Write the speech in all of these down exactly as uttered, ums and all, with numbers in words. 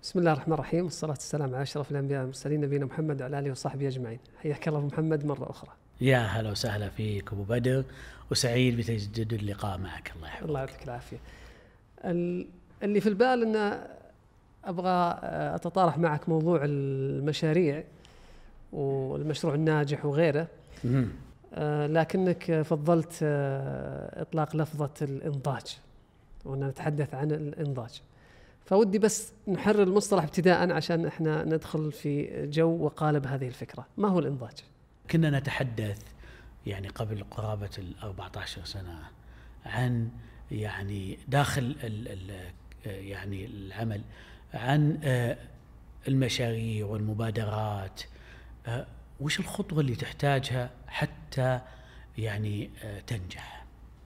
بسم الله الرحمن الرحيم، والصلاة والسلام على أشرف الأنبياء والمرسلين نبينا محمد وعلى آله وصحبه أجمعين. حياك الله أبو محمد مرة أخرى. يا هلا وسهلا فيك أبو بدر، وسعيد بتجدد اللقاء معك. الله يحفظك. الله يعطيك العافية. اللي في البال أن أبغى أتطارح معك موضوع المشاريع والمشروع الناجح وغيره، آه لكنك فضلت آه إطلاق لفظة الإنضاج، وأن نتحدث عن الإنضاج. فودي بس نحرر المصطلح ابتداء عشان احنا ندخل في جو وقالب هذه الفكرة. ما هو الإنضاج؟ كنا نتحدث يعني قبل قرابة الأربعة عشر سنة عن يعني داخل ال ال يعني العمل عن المشاريع والمبادرات، وش الخطوة اللي تحتاجها حتى يعني تنجح.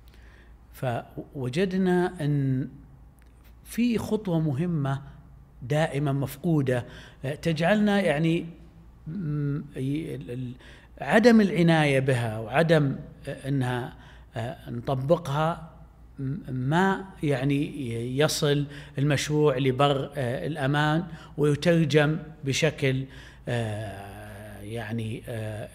فوجدنا أن في خطوة مهمة دائما مفقودة تجعلنا يعني عدم العناية بها وعدم أنها نطبقها ما يعني يصل المشروع لبر الأمان ويترجم بشكل يعني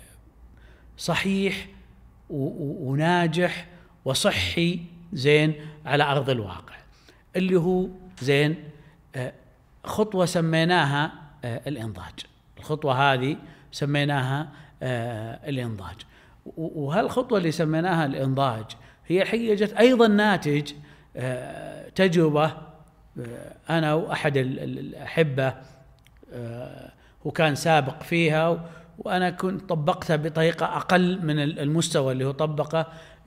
صحيح وناجح وصحي زين على أرض الواقع، اللي هو زين خطوة سميناها الإنضاج. الخطوة هذه سميناها الإنضاج، وهالخطوة اللي سميناها الإنضاج هي حقيقة أيضا ناتج تجربة أنا وأحد الأحبة وكان سابق فيها، وأنا كنت طبقتها بطريقة أقل من المستوى اللي هو طبقه،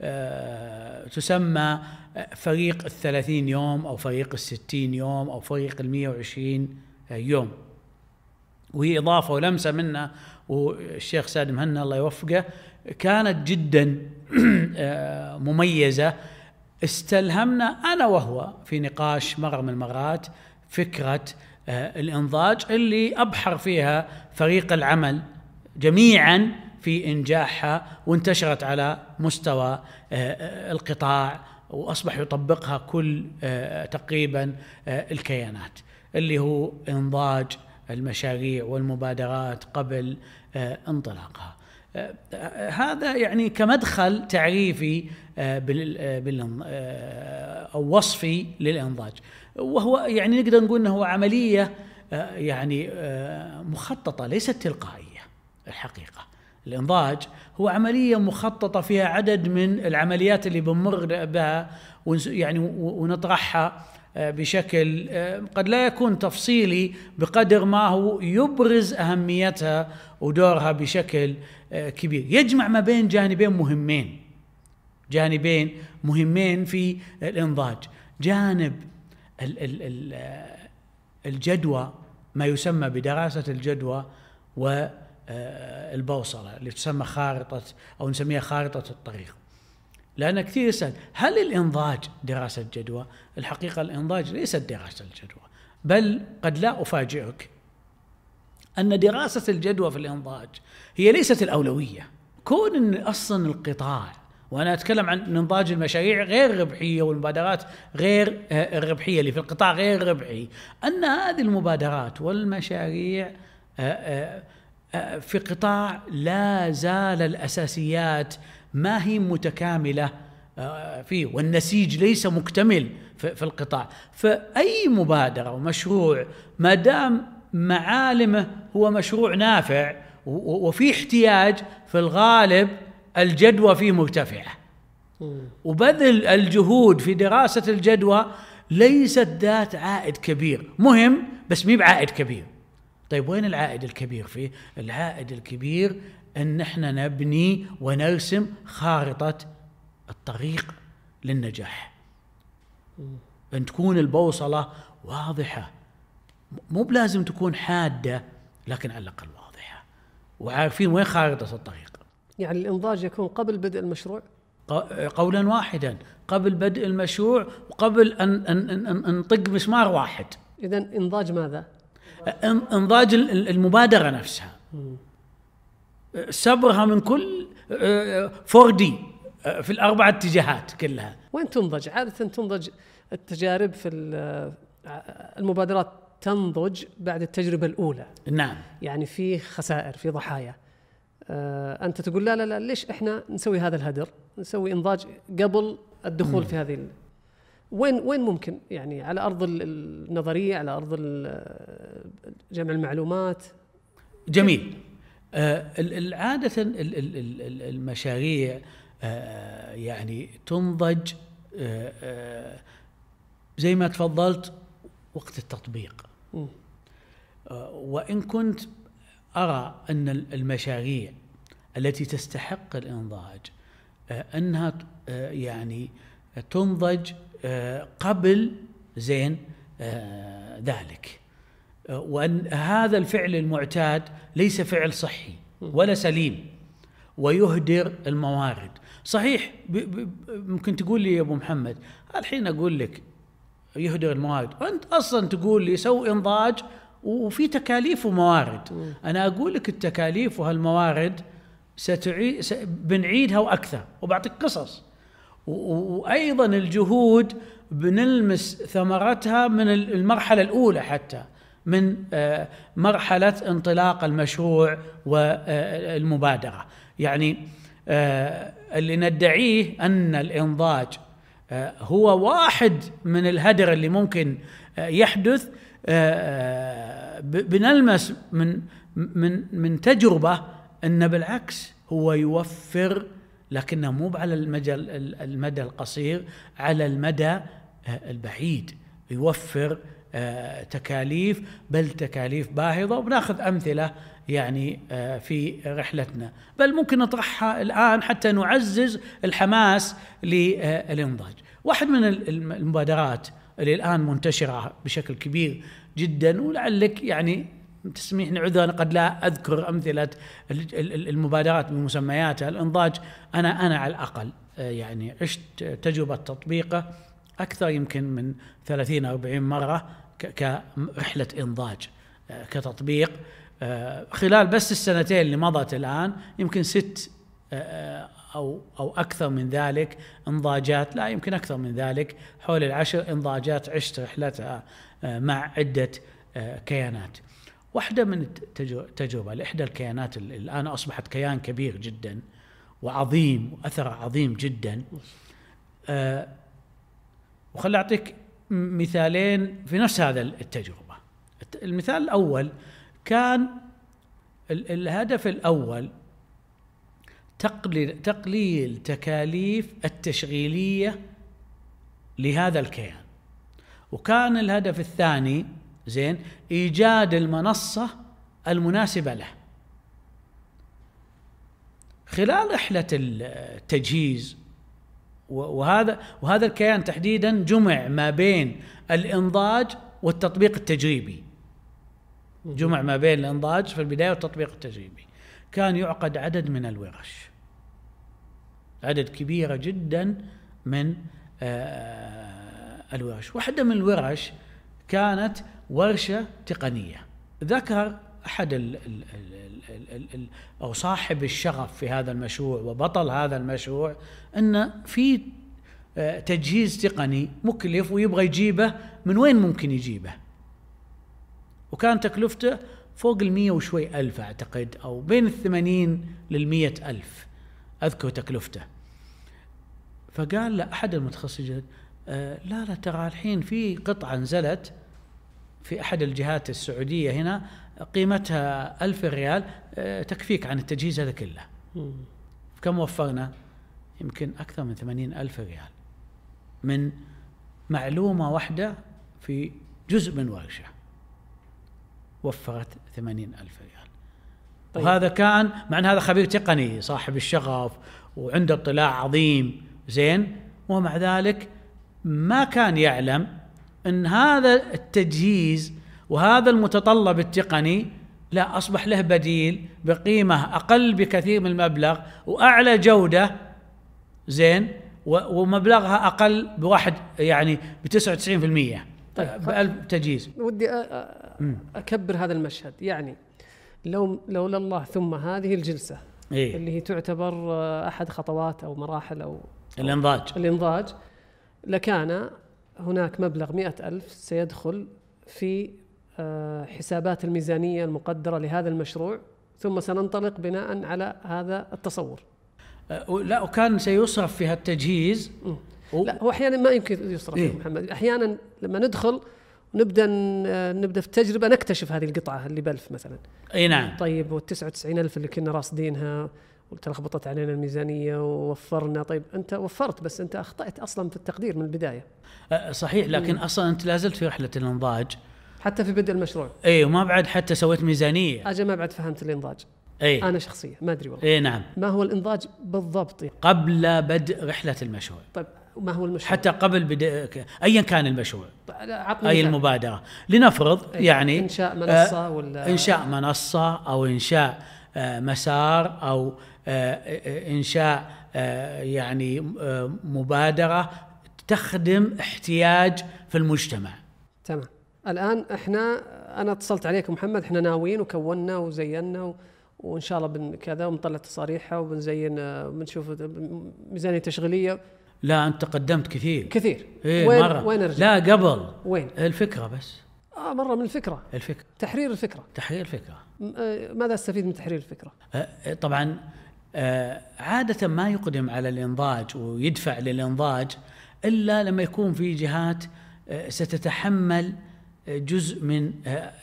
تسمى فريق الثلاثين يوم أو فريق الستين يوم أو فريق المية وعشرين يوم، وهي إضافة ولمسة منا والشيخ سعد مهنا الله يوفقه كانت جدا مميزة. استلهمنا أنا وهو في نقاش مرة من المرات فكرة الإنضاج اللي أبحر فيها فريق العمل جميعا في إنجاحها، وانتشرت على مستوى القطاع وأصبح يطبقها كل تقريبا الكيانات، اللي هو إنضاج المشاريع والمبادرات قبل انطلاقها. هذا يعني كمدخل تعريفي أو وصفي للإنضاج، وهو يعني نقدر نقول أنه هو عملية يعني مخططة ليست تلقائية. الحقيقة الإنضاج هو عملية مخططة فيها عدد من العمليات اللي بنمر بها يعني ونطرحها بشكل قد لا يكون تفصيلي بقدر ما هو يبرز أهميتها ودورها بشكل كبير، يجمع ما بين جانبين مهمين جانبين مهمين في الإنضاج. جانب الجدوى، ما يسمى بدراسة الجدوى والبوصلة اللي تسمى خارطة أو نسميها خارطة الطريق. لأن كثير يسأل هل الإنضاج دراسة جدوى؟ الحقيقة الإنضاج ليست دراسة الجدوى، بل قد لا أفاجئك أن دراسة الجدوى في الإنضاج هي ليست الأولوية. كون أن أصلا القطاع، وأنا أتكلم عن إنضاج المشاريع غير ربحية والمبادرات غير الربحية اللي في القطاع غير ربحي، أن هذه المبادرات والمشاريع في قطاع لا زال الأساسيات ما هي متكاملة فيه، والنسيج ليس مكتمل في القطاع. فأي مبادرة ومشروع ما دام معالمه هو مشروع نافع وفي احتياج، في الغالب الجدوى فيه مرتفعة، وبذل الجهود في دراسة الجدوى ليست ذات عائد كبير، مهم بس مي بعائد كبير. طيب وين العائد الكبير فيه؟ العائد الكبير أن احنا نبني ونرسم خارطة الطريق للنجاح، أن تكون البوصلة واضحة، مو بلازم تكون حادة لكن على الأقل واضحة وعارفين وين خارطة الطريق. يعني الإنضاج يكون قبل بدء المشروع؟ قولا واحدا، قبل بدء المشروع وقبل أن, أن, أن نطق مسمار واحد. إذن إنضاج ماذا؟ إنضاج المبادرة نفسها، سبرها من كل فور دي في الأربع اتجاهات كلها. وين تنضج؟ عادة تنضج التجارب في المبادرات تنضج بعد التجربة الأولى. نعم. يعني في خسائر، في ضحايا. آه أنت تقول لا لا لا ليش إحنا نسوي هذا الهدر، نسوي إنضاج قبل الدخول م. في هذه ال... وين وين ممكن يعني على أرض النظرية، على أرض جمع المعلومات. جميل. آه العادة المشاريع آه يعني تنضج آه آه زي ما تفضلت وقت التطبيق. م. آه وإن كنت أرى أن المشاريع التي تستحق الإنضاج آه أنها آه يعني تنضج آه قبل زين آه ذلك، آه وأن هذا الفعل المعتاد ليس فعل صحي ولا سليم ويهدر الموارد. صحيح ممكن تقول لي يا أبو محمد الحين أقول لك يهدر الموارد، وأنت أصلا تقول لي سوي إنضاج وفي تكاليف وموارد. أنا أقول لك التكاليف وهالموارد ستعيد بنعيدها وأكثر، وبعطيك قصص. وأيضا الجهود بنلمس ثمرتها من المرحلة الأولى، حتى من مرحلة انطلاق المشروع والمبادرة. يعني اللي ندعيه أن الإنضاج هو واحد من الهدر اللي ممكن يحدث، بنلمس من من من تجربة أن بالعكس هو يوفر، لكنه مو على المدى المدى القصير، على المدى البعيد يوفر تكاليف، بل تكاليف باهظة. وبناخذ أمثلة يعني في رحلتنا، بل ممكن نطرحها الآن حتى نعزز الحماس للإنضاج. واحد من المبادرات اللي الآن منتشرة بشكل كبير جدا، ولعلك يعني تسمحني عذرا قد لا أذكر أمثلة المبادرات بمسمياتها، الإنضاج أنا أنا على الأقل يعني عشت تجربة تطبيقه أكثر يمكن من ثلاثين أو أربعين مرة كرحلة إنضاج كتطبيق خلال بس السنتين اللي مضت الآن، يمكن ست أو أو أكثر من ذلك إنضاجات، لا يمكن أكثر من ذلك، حول العشر إنضاجات عشت رحلتها مع عدة كيانات. واحدة من التجربة لإحدى الكيانات اللي الآن أصبحت كيان كبير جدا وعظيم وأثر عظيم جدا، أه وخلي أعطيك مثالين في نفس هذا التجربة. المثال الأول كان الهدف الأول تقليل, تقليل تكاليف التشغيلية لهذا الكيان، وكان الهدف الثاني زين إيجاد المنصة المناسبة له. خلال رحلة التجهيز وهذا وهذا الكيان تحديدا جمع ما بين الإنضاج والتطبيق التجريبي، جمع ما بين الإنضاج في البداية والتطبيق التجريبي. كان يعقد عدد من الورش، عدد كبيرة جدا من الورش. واحدة من الورش كانت ورشة تقنية. ذكر أحد ال ال ال ال أو صاحب الشغف في هذا المشروع وبطل هذا المشروع أن في تجهيز تقني مكلف ويبغى يجيبه. من وين ممكن يجيبه؟ وكان تكلفته فوق المية وشوي ألف أعتقد، أو بين الثمانين للمية ألف أذكر تكلفته. فقال له أحد المتخصصين آه لا لا ترى الحين في قطعة نزلت في أحد الجهات السعودية هنا قيمتها ألف ريال آه تكفيك عن التجهيز هذا كله. كم وفرنا؟ يمكن أكثر من ثمانين ألف ريال من معلومة واحدة في جزء من ورشة، وفرت ثمانين ألف ريال. طيب. وهذا كان مع أن هذا خبير تقني صاحب الشغف وعنده اطلاع عظيم زين، ومع ذلك ما كان يعلم أن هذا التجهيز وهذا المتطلب التقني لا أصبح له بديل بقيمة أقل بكثير من المبلغ وأعلى جودة زين، ومبلغها أقل بواحد يعني بتسعة وتسعين بالمئة. طيب بألف تجهيز. ودي أكبر هذا المشهد. يعني لو لولا الله ثم هذه الجلسة إيه؟ اللي هي تعتبر أحد خطوات أو مراحل أو الإنضاج الإنضاج لكان هناك مبلغ مئة ألف سيدخل في حسابات الميزانية المقدرة لهذا المشروع، ثم سننطلق بناء على هذا التصور. لا، وكان سيصرف في هالتجهيز. و... لا، هو أحيانا ما يمكن يصرف إيه؟ محمد، أحيانا لما ندخل ونبدأ نبدأ في التجربة نكتشف هذه القطعة اللي بألف مثلا. أي نعم. طيب والتسعة وتسعين ألف اللي كنا راصدينها وتلخبطت علينا الميزانية ووفرنا. طيب أنت وفرت، بس أنت أخطأت أصلا في التقدير من البداية. صحيح، لكن م. أصلا أنت لازلت في رحلة الإنضاج حتى في بدء المشروع. اي، وما بعد حتى سويت ميزانيه. اجل ما بعد فهمت الانضاج. اي انا شخصيا ما ادري والله. اي نعم. ما هو الانضاج بالضبط قبل بدء رحله المشروع؟ طيب ما هو المشروع حتى قبل بدء ايا كان المشروع؟ طيب اي المبادره، لنفرض أي. يعني انشاء منصه آه ولا انشاء منصه او انشاء آه مسار او آه انشاء آه يعني آه مبادره تخدم احتياج في المجتمع. تمام. الآن إحنا أنا اتصلت عليك محمد، إحنا ناويين وكونا وزينا و... وإن شاء الله بن كذا وبنطلع تصاريحها وبنزين بنشوف ميزانية تشغيلية. لا أنت قدمت كثير كثير. إيه وين مرة. وين أرجع؟ لا قبل وين الفكرة بس. آه مرة من الفكرة. الفكرة. تحرير الفكرة. تحرير الفكرة. ماذا استفيد من تحرير الفكرة؟ آه طبعا آه عادة ما يقدم على الإنضاج ويدفع للإنضاج إلا لما يكون في جهات آه ستتحمل جزء من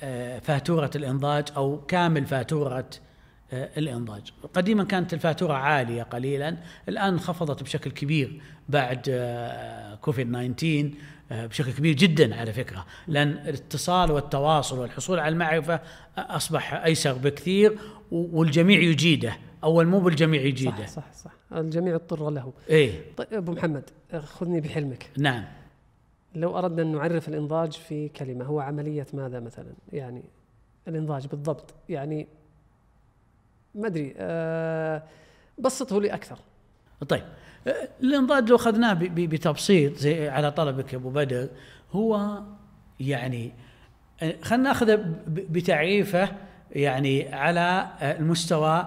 فاتورة الإنضاج أو كامل فاتورة الإنضاج. قديما كانت الفاتورة عالية قليلا، الآن انخفضت بشكل كبير بعد كوفيد تسعة عشر بشكل كبير جدا على فكرة، لأن الاتصال والتواصل والحصول على المعرفة أصبح أيسر بكثير والجميع يجيده، أول مو بالجميع يجيده. صح صح صح، الجميع اضطر له. إيه. طيب أبو محمد خذني بحلمك. نعم. لو أردنا أن نعرف الإنضاج في كلمة، هو عملية ماذا مثلا؟ يعني الإنضاج بالضبط، يعني ما أدري، أه بسطه لي أكثر. طيب الإنضاج لو أخذناه بتبسيط زي على طلبك يا أبو بدر، هو يعني خلنا نأخذه بتعريفه يعني على المستوى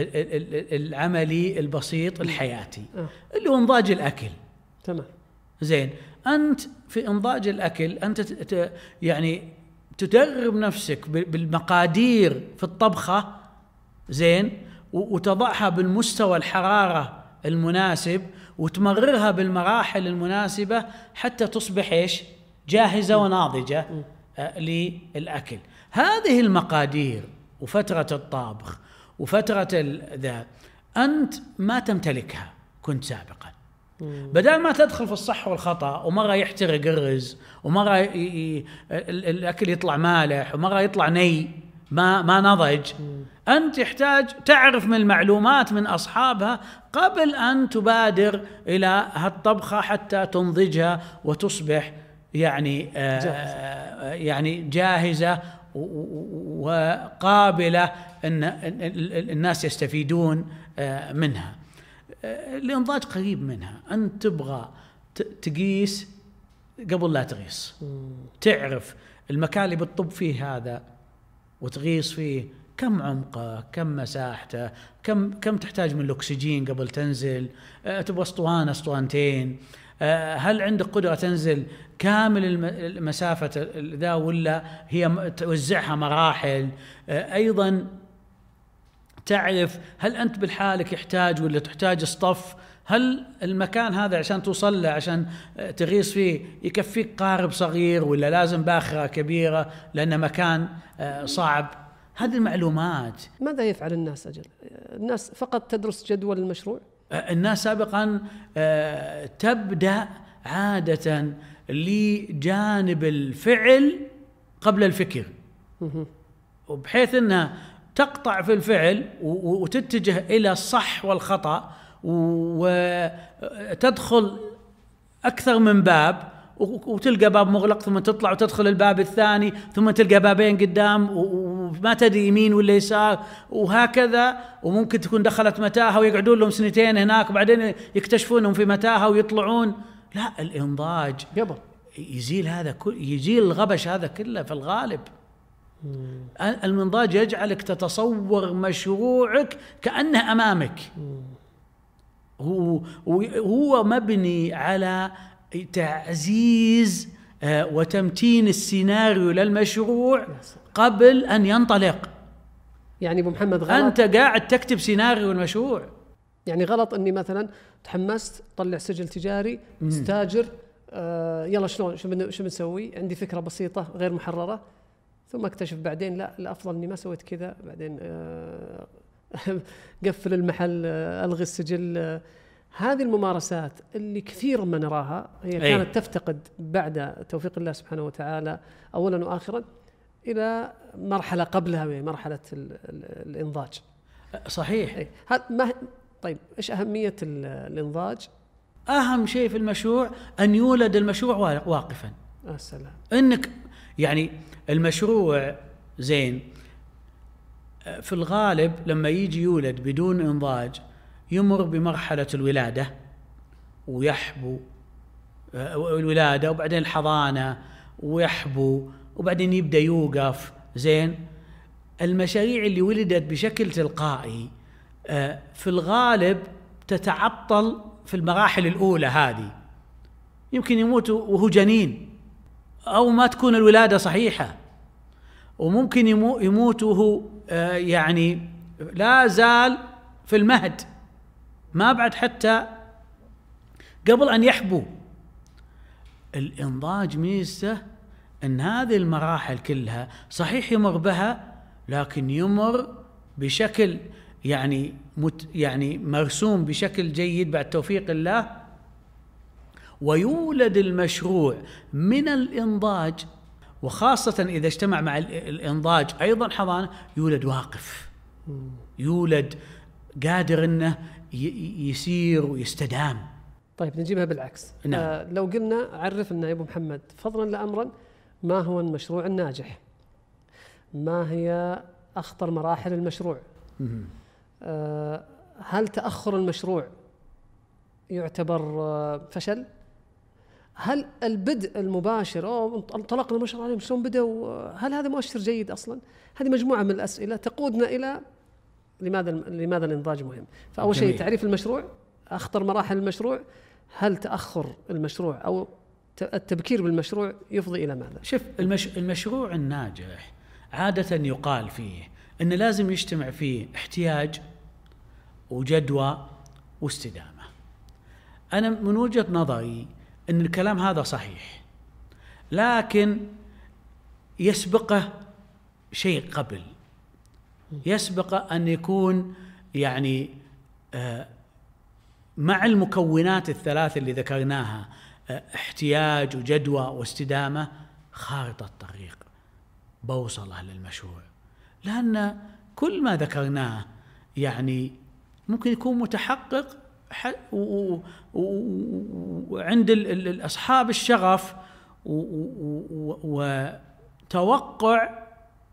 العملي البسيط الحياتي. أه. اللي هو إنضاج الأكل. تمام. زين، أنت في إنضاج الأكل أنت يعني تدرب نفسك بالمقادير في الطبخة، زين، وتضعها بالمستوى الحرارة المناسب وتمررها بالمراحل المناسبة حتى تصبح إيش؟ جاهزة وناضجة للأكل. هذه المقادير وفترة الطابخ وفترة ذا أنت ما تمتلكها كنت سابقا. بدل ما تدخل في الصح والخطأ، ومرة يحترق الرز، ومرة ي... ي... الأكل يطلع مالح، ومرة يطلع ني ما ما نضج. أنت تحتاج تعرف من المعلومات من أصحابها قبل أن تبادر إلى هالطبخة حتى تنضجها وتصبح يعني آه جاهزة. يعني جاهزة وقابلة أن الناس يستفيدون آه منها. الإنضاج قريب منها. أنت تبغى تقيس قبل لا تغيس، تعرف المكان اللي بتطب فيه هذا وتغيس فيه كم عمقه، كم مساحته، كم كم تحتاج من الأكسجين قبل تنزل، أه تبغى اسطوانة اسطوانتين، أه هل عندك قدرة تنزل كامل المسافة ذا ولا هي توزعها مراحل. أه أيضا تعرف هل أنت بالحالك يحتاج ولا تحتاج اصطف، هل المكان هذا عشان توصل له عشان تغيص فيه يكفيك قارب صغير ولا لازم باخرة كبيرة لأنه مكان صعب. هذه المعلومات ماذا يفعل الناس؟ أجل الناس فقط تدرس جدول المشروع. الناس سابقا تبدأ عادة لجانب الفعل قبل الفكر، وبحيث أنها تقطع في الفعل وتتجه إلى الصح والخطأ وتدخل أكثر من باب وتلقى باب مغلق ثم تطلع وتدخل الباب الثاني ثم تلقى بابين قدام وما تدري يمين ولا يسار وهكذا، وممكن تكون دخلت متاهة ويقعدون لهم سنتين هناك وبعدين يكتشفونهم في متاهة ويطلعون. لا، الإنضاج قبل يزيل هذا كل يزيل الغبش هذا كله في الغالب. مم. الإنضاج يجعلك تتصور مشروعك كأنه أمامك. هو هو مبني على تعزيز وتمتين السيناريو للمشروع قبل أن ينطلق. يعني أبو محمد غلط، أنت قاعد تكتب سيناريو المشروع. يعني غلط أني مثلا تحمست طلع سجل تجاري استاجر، آه يلا شلون شو شو بنسوي، عندي فكرة بسيطة غير محررة، ثم اكتشف بعدين لا الأفضل أني ما سويت كذا، بعدين آه قفل المحل، آه ألغي السجل. آه هذه الممارسات اللي كثير ما نراها هي كانت أي. تفتقد بعد توفيق الله سبحانه وتعالى أولا وآخرا إلى مرحلة قبلها وهي مرحلة الإنضاج. صحيح. هذا ما طيب إيش أهمية الإنضاج؟ أهم شيء في المشروع أن يولد المشروع واقفا. السلام. إنك يعني المشروع زين في الغالب لما يجي يولد بدون إنضاج يمر بمرحلة الولادة ويحبو الولادة وبعدين الحضانة ويحبو وبعدين يبدأ يوقف. زين المشاريع اللي ولدت بشكل تلقائي في الغالب تتعطل في المراحل الأولى هذه، يمكن يموت وهو جنين أو ما تكون الولادة صحيحة، وممكن يموت وهو يعني لا زال في المهد ما بعد حتى قبل أن يحبو. الإنضاج ميزته أن هذه المراحل كلها صحيح يمر بها، لكن يمر بشكل يعني مت يعني مرسوم بشكل جيد بعد توفيق الله، ويولد المشروع من الإنضاج، وخاصة إذا اجتمع مع الإنضاج أيضا حضانة يولد واقف، يولد قادر أنه يسير ويستدام. طيب نجيبها بالعكس. نعم. آه لو قلنا عرف لنا يا أبو محمد فضلا لأمرا ما هو المشروع الناجح، ما هي أخطر مراحل المشروع، آه هل تأخر المشروع يعتبر آه فشل؟ هل البدء المباشر أو انطلقنا ما شاء الله عليهم شلون بدأوا هل هذا مؤشر جيد أصلا؟ هذه مجموعة من الأسئلة تقودنا إلى لماذا لماذا الإنضاج مهم. فأول شيء تعريف المشروع، أخطر مراحل المشروع، هل تأخر المشروع أو التبكير بالمشروع يفضي إلى ماذا؟ شوف المش... المشروع الناجح عادة يقال فيه أن لازم يجتمع فيه احتياج وجدوى واستدامة. أنا من وجهة نظري أن الكلام هذا صحيح، لكن يسبقه شيء قبل، يسبق أن يكون يعني آه مع المكونات الثلاث اللي ذكرناها آه احتياج وجدوى واستدامة خارطة الطريق بوصلة للمشروع. لأن كل ما ذكرناه يعني ممكن يكون متحقق وعند أصحاب الشغف وتوقع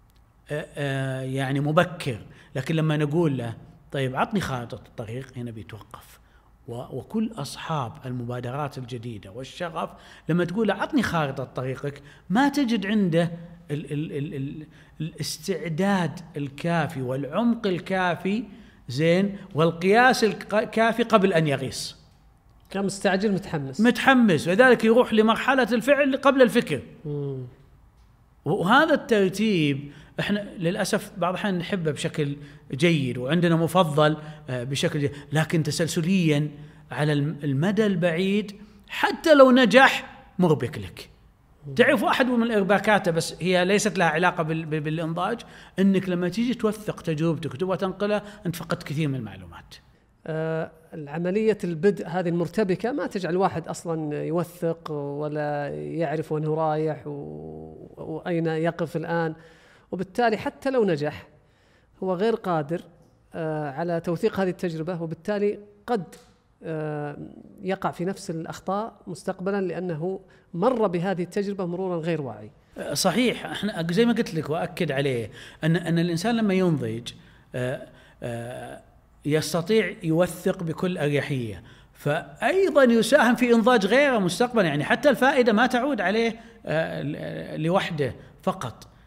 يعني مبكر، لكن لما نقول له طيب عطني خارطة الطريق هنا بيتوقف. وكل أصحاب المبادرات الجديدة والشغف لما تقول له عطني خارطة طريقك ما تجد عنده ال ال ال ال الاستعداد الكافي والعمق الكافي زين والقياس الكافي قبل أن يغيص. كان مستعجل متحمس متحمس وذلك يروح لمرحلة الفعل قبل الفكر. مم. وهذا الترتيب احنا للأسف بعض الأحيان نحبه بشكل جيد وعندنا مفضل بشكل جيد، لكن تسلسليا على المدى البعيد حتى لو نجح مربك لك. تعرف واحد من الإرباكاته بس هي ليست لها علاقة بالإنضاج، أنك لما تيجي توثق تجربتك وتبغى تنقلها أنت فقدت كثير من المعلومات. آه العملية البدء هذه المرتبكة ما تجعل واحد أصلا يوثق ولا يعرف وين هو رايح وأين يقف الآن، وبالتالي حتى لو نجح هو غير قادر آه على توثيق هذه التجربة، وبالتالي قد آه يقع في نفس الأخطاء مستقبلا لأنه مر بهذه التجربة مرورا غير واعي. صحيح. احنا زي ما قلت لك وأكد عليه أن أن الإنسان لما ينضج آه آه يستطيع يوثق بكل أريحية، فأيضا يساهم في إنضاج غيره مستقبلا. يعني حتى الفائدة ما تعود عليه آه لوحده فقط،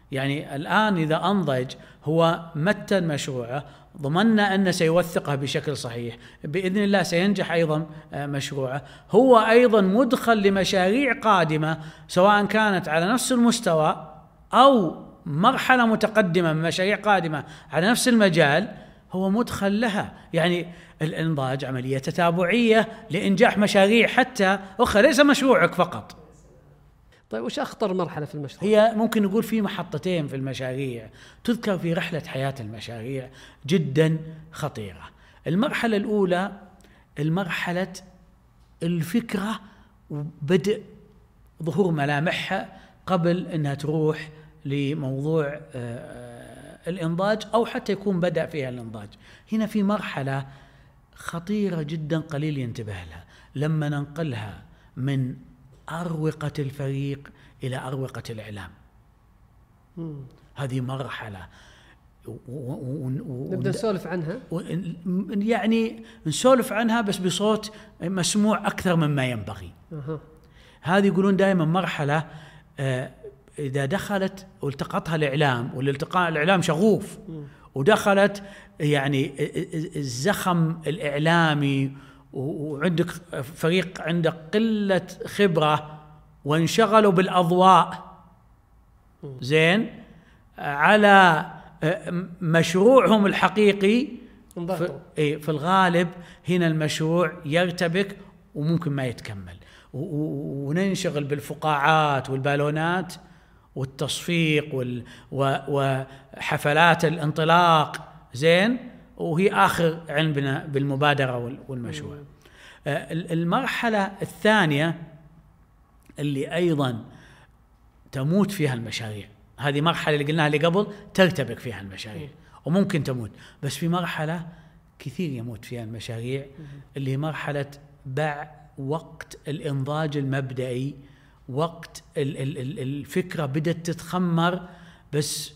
يعني الآن إذا أنضج هو متن مشروعه، ضمننا أنه سيوثقه بشكل صحيح، بإذن الله سينجح أيضا مشروعه، هو أيضا مدخل لمشاريع قادمة سواء كانت على نفس المستوى أو مرحلة متقدمة من مشاريع قادمة على نفس المجال، هو مدخل لها. يعني الإنضاج عملية تتابعية لإنجاح مشاريع حتى أخرى، ليس مشروعك فقط. طيب وش أخطر مرحلة في المشروع؟ هي ممكن نقول في محطتين في المشاريع تذكر في رحلة حياة المشاريع جدا خطيرة. المرحلة الأولى المرحلة الفكرة وبدء ظهور ملامحها قبل أنها تروح لموضوع الإنضاج أو حتى يكون بدأ فيها الإنضاج. هنا في مرحلة خطيرة جدا قليل ينتبه لها، لما ننقلها من أروقة الفريق إلى أروقة الإعلام. مم. هذه مرحلة و... و... نبدأ نسولف عنها، و... يعني نسولف عنها بس بصوت مسموع أكثر مما ينبغي. أه. هذه يقولون دائما مرحلة آه إذا دخلت والتقطها الإعلام، والالتقاء الإعلام شغوف، مم. ودخلت يعني الزخم الإعلامي وعندك فريق عنده قلة خبرة وانشغلوا بالأضواء زين على مشروعهم الحقيقي، في, في الغالب هنا المشروع يرتبك وممكن ما يتكمل، وننشغل بالفقاعات والبالونات والتصفيق وحفلات الانطلاق زين، وهي آخر علمنا بالمبادرة والمشروع. المرحلة الثانية اللي أيضا تموت فيها المشاريع، هذه مرحلة اللي قلناها اللي قبل ترتبك فيها المشاريع وممكن تموت، بس في مرحلة كثير يموت فيها المشاريع اللي هي مرحلة باع وقت الإنضاج المبدئي، وقت الفكرة بدأت تتخمر بس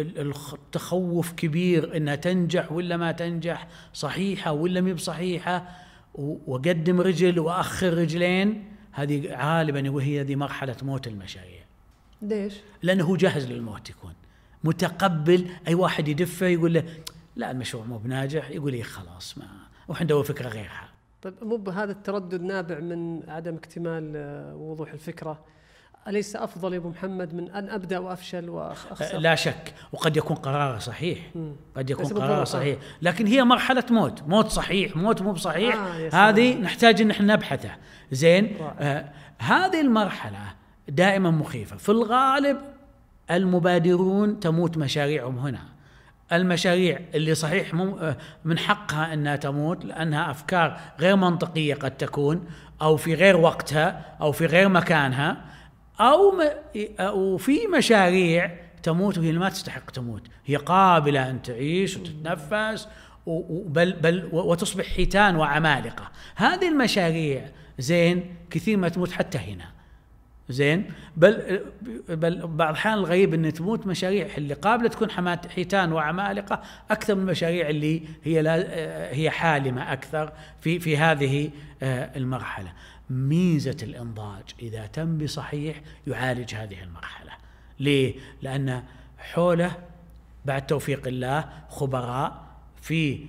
التخوف كبير انها تنجح ولا ما تنجح، صحيحة ولا مي بصحيحة، وقدم رجل واخر رجلين. هذه غالبا وهي هذه مرحلة موت المشاريع. ليش؟ لانه هو جاهز للموت، يكون متقبل اي واحد يدفه يقول له لا المشروع مو بناجح، يقول لي خلاص ما وعنده فكرة غيرها. طيب مو بهذا التردد نابع من عدم اكتمال وضوح الفكرة؟ أليس أفضل يا أبو محمد من أن أبدأ وأفشل وأخسر؟ لا شك، وقد يكون قراره صحيح، قد يكون قراره صحيح، لكن هي مرحلة موت، موت صحيح، موت مو بصحيح، آه هذه نحتاج أن احنا نبحثه زين. آه هذه المرحلة دائما مخيفة. في الغالب المبادرون تموت مشاريعهم هنا، المشاريع اللي صحيح من حقها أنها تموت لأنها أفكار غير منطقية قد تكون، أو في غير وقتها أو في غير مكانها، أو وفي مشاريع تموت وهي ما تستحق تموت، هي قابلة أن تعيش وتتنفس بل بل وتصبح حيتان وعمالقة. هذه المشاريع زين كثير ما تموت حتى هنا زين، بل بل بعض الأحيان الغريب أن تموت مشاريع اللي قابلة تكون حيتان وعمالقة أكثر من المشاريع اللي هي لا هي حالمة أكثر في في هذه المرحلة. ميزة الإنضاج إذا تم بصحيح يعالج هذه المرحلة. ليه؟ لأن حوله بعد توفيق الله خبراء، في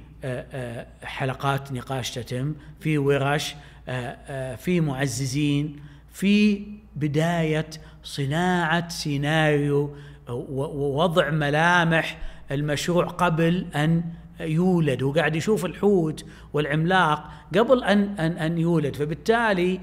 حلقات نقاش تتم، في ورش، في معززين، في بداية صناعة سيناريو ووضع ملامح المشروع قبل أن يولد، وقاعد يشوف الحوت والعملاق قبل أن أن أن يولد. فبالتالي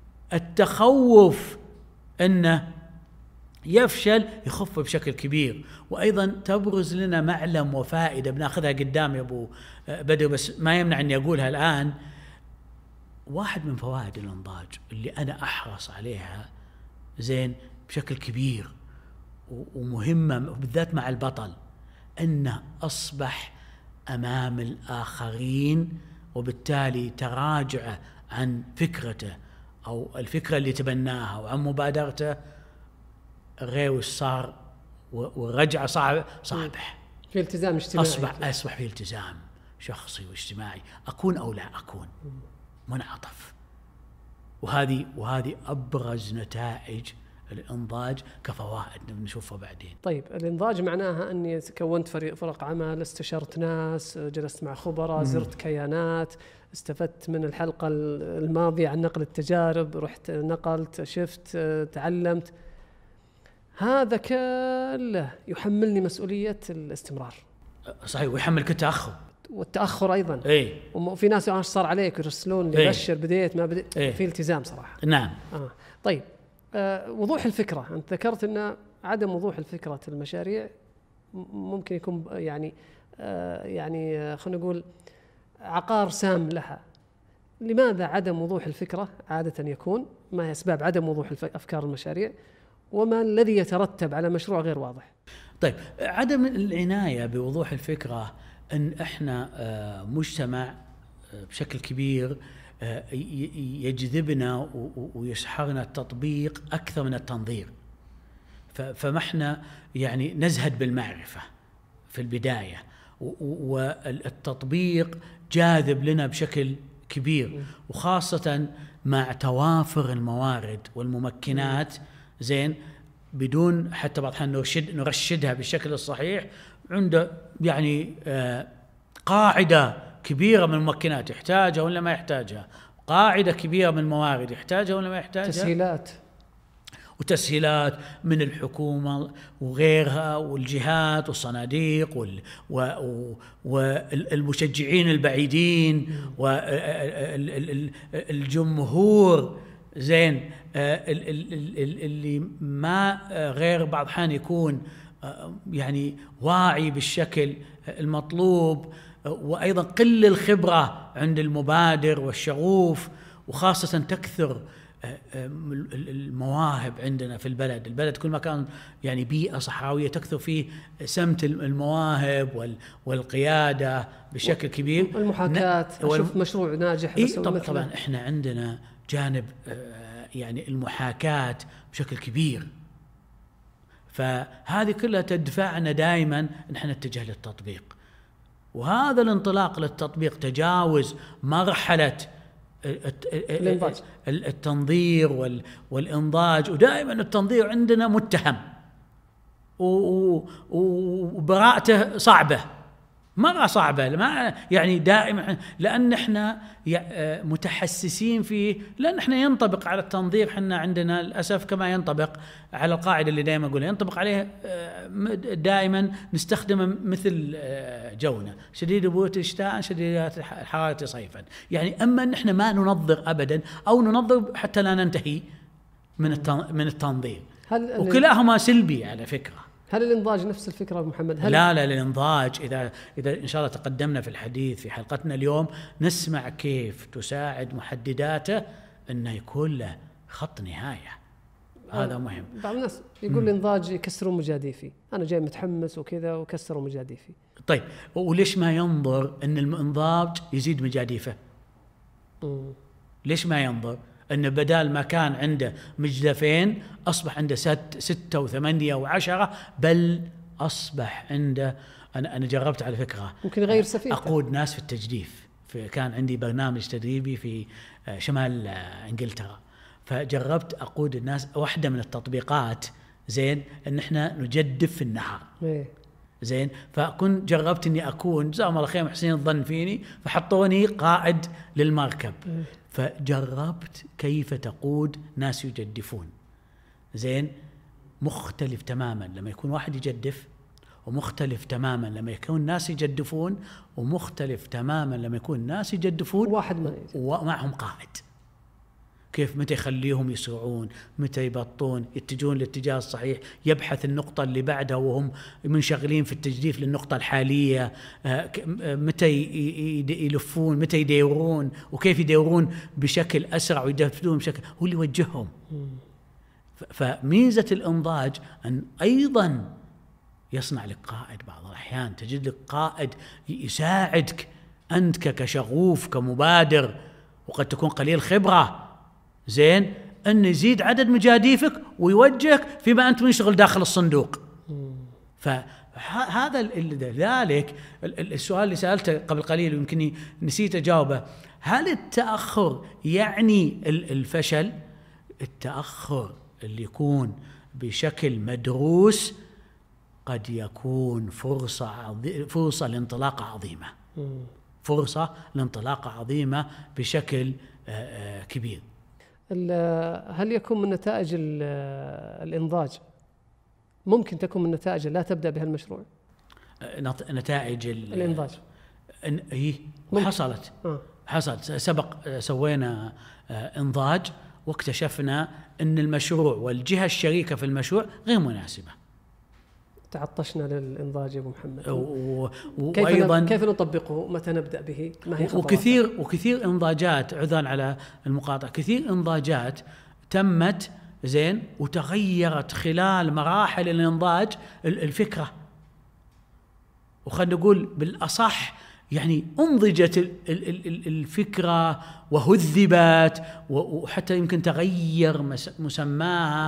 التخوف أنه يفشل يخف بشكل كبير. وأيضا تبرز لنا معلم وفائدة بناخذها قدام يا أبو بدر، بس ما يمنع أني أقولها الآن. واحد من فوائد الإنضاج اللي أنا أحرص عليها زين بشكل كبير ومهمة بالذات مع البطل، أنه أصبح أمام الآخرين، وبالتالي تراجع عن فكرته أو الفكرة اللي تبناها وعن مبادرته غيوش صار، والرجعة صعب صعبح في التزام اجتماعي، أصبح أصبح في التزام شخصي واجتماعي، أكون أو لا أكون، منعطف. وهذه وهذه أبرز نتائج الإنضاج كفوائد نشوفها بعدين. طيب الإنضاج معناها أني كونت فريق فرق عمل، استشرت ناس، جلست مع خبراء، زرت كيانات، استفدت من الحلقة الماضية عن نقل التجارب، رحت نقلت، شفت، تعلمت. هذا كله يحملني مسؤولية الاستمرار. صحيح، ويحملك التأخر والتأخر أيضا. إيه؟ وفي ناس ايش صار عليك يرسلون لي إيه؟ بشر بديت ما بديت. إيه؟ في التزام صراحة. نعم. آه. طيب آه وضوح الفكرة، أنت ذكرت أن عدم وضوح الفكرة المشاريع ممكن يكون يعني آه يعني آه خلينا نقول عقار سام لها. لماذا عدم وضوح الفكرة عادة يكون؟ ما هي أسباب عدم وضوح أفكار المشاريع؟ وما الذي يترتب على مشروع غير واضح؟ طيب عدم العناية بوضوح الفكرة أن إحنا مجتمع بشكل كبير يجذبنا ويسحرنا التطبيق أكثر من التنظير. فما إحنا يعني نزهد بالمعرفة في البداية، والتطبيق جاذب لنا بشكل كبير، وخاصة مع توافر الموارد والممكنات زين بدون حتى بعض الأحيان نرشد نرشدها بالشكل الصحيح. عنده يعني آه قاعدة كبيرة من الممكنات يحتاجها ولا ما يحتاجها، قاعدة كبيرة من الموارد يحتاجها ولا ما يحتاجها، تسهيلات وتسهيلات من الحكومة وغيرها والجهات والصناديق وال والمشجعين البعيدين والجمهور زين اللي ما غير بعض الأحيان يكون يعني واعي بالشكل المطلوب، وأيضا قل الخبرة عند المبادر والشغوف، وخاصة تكثر المواهب عندنا في البلد. البلد كل ما كان يعني بيئة صحراوية تكثر فيه سمت المواهب والقيادة بشكل كبير. المحاكاة أشوف مشروع ناجح. إيه طبعا, طبعا إحنا عندنا جانب يعني المحاكاة بشكل كبير، فهذه كلها تدفعنا دائما ان احنا نتجه للتطبيق. وهذا الانطلاق للتطبيق تجاوز مرحلة التنظير والإنضاج، ودائما التنظير عندنا متهم وبراءته صعبة، مرة صعبة، ما يعني دائما لأن احنا متحسسين فيه، لأن احنا ينطبق على التنظير احنا عندنا للأسف كما ينطبق على القاعدة اللي دائما أقولها، ينطبق عليه دائما نستخدمه مثل جونا شديد برودة شتاء شديد الحرارة صيفا. يعني أما أن احنا ما ننظر أبدا أو ننظر حتى لا ننتهي من من التنظير، وكلاهما سلبي على فكرة. هل الإنضاج نفس الفكرة أبو محمد؟ هل لا لا الإنضاج إذا إذا إن شاء الله تقدمنا في الحديث في حلقتنا اليوم نسمع كيف تساعد محدداته أنه يكون له خط نهاية. هذا مهم. بعض الناس يقول الإنضاج يكسرون مجاديفي، أنا جاي متحمس وكذا وكسروا مجاديفي. طيب وليش ما ينظر أن الإنضاج يزيد مجاديفه؟ مم. ليش ما ينظر أن بدال ما كان عنده مجدفين أصبح عنده ست ستة وثمانية وعشرة، بل أصبح عنده أنا أنا جربت على فكرة ممكن يغير سفينته. أقود ناس في التجديف، في كان عندي برنامج تدريبي في شمال إنجلترا، فجربت أقود الناس واحدة من التطبيقات زين إن إحنا نجدف في النهار. إيه. زين فكنت جربت إني أكون جزاهم الله خير محسنين الظن فيني، فحطوني قائد للمركب. إيه. فجربت كيف تقود ناس يجدفون. زين مختلف تماما لما يكون واحد يجدف، ومختلف تماما لما يكون ناس يجدفون، ومختلف تماما لما يكون ناس يجدفون واحد ما ومعهم قائد. كيف متى يخليهم يسرعون، متى يبطون، يتجون للاتجاه الصحيح، يبحث النقطة اللي بعدها وهم منشغلين في التجديف للنقطة الحالية، متى يلفون، متى يدورون، وكيف يدورون بشكل أسرع ويدفدون بشكل هو اللي يوجههم. فميزة الإنضاج أن أيضا يصنع لك قائد. بعض الأحيان تجد لك قائد يساعدك أنت كشغوف كمبادر وقد تكون قليل خبرة زين أن يزيد عدد مجاديفك ويوجهك فيما أنت منشغل داخل الصندوق. فهذا لذلك السؤال اللي سألته قبل قليل ويمكنني نسيت أجاوبه، هل التأخر يعني الفشل؟ التأخر اللي يكون بشكل مدروس قد يكون فرصة عظي... فرصة لانطلاقة عظيمة، فرصة لانطلاقة عظيمة بشكل كبير. هل يكون من نتائج الإنضاج ممكن تكون من نتائج لا تبدأ بها المشروع؟ نتائج الإنضاج هي حصلت آه. حصلت سبق سوينا إنضاج واكتشفنا أن المشروع والجهة الشريكة في المشروع غير مناسبة. تعطشنا للإنضاج يا أبو محمد. و... وأيضا كيف, كيف نطبقه؟ متى نبدأ به؟ ما هي خطوات؟ وكثير وكثير إنضاجات، عذرا على المقاطعة، كثير إنضاجات تمت زين وتغيرت خلال مراحل الإنضاج الفكرة، وخلنا نقول بالأصح يعني أنضجت الفكرة وهذبت وحتى يمكن تغير مسماها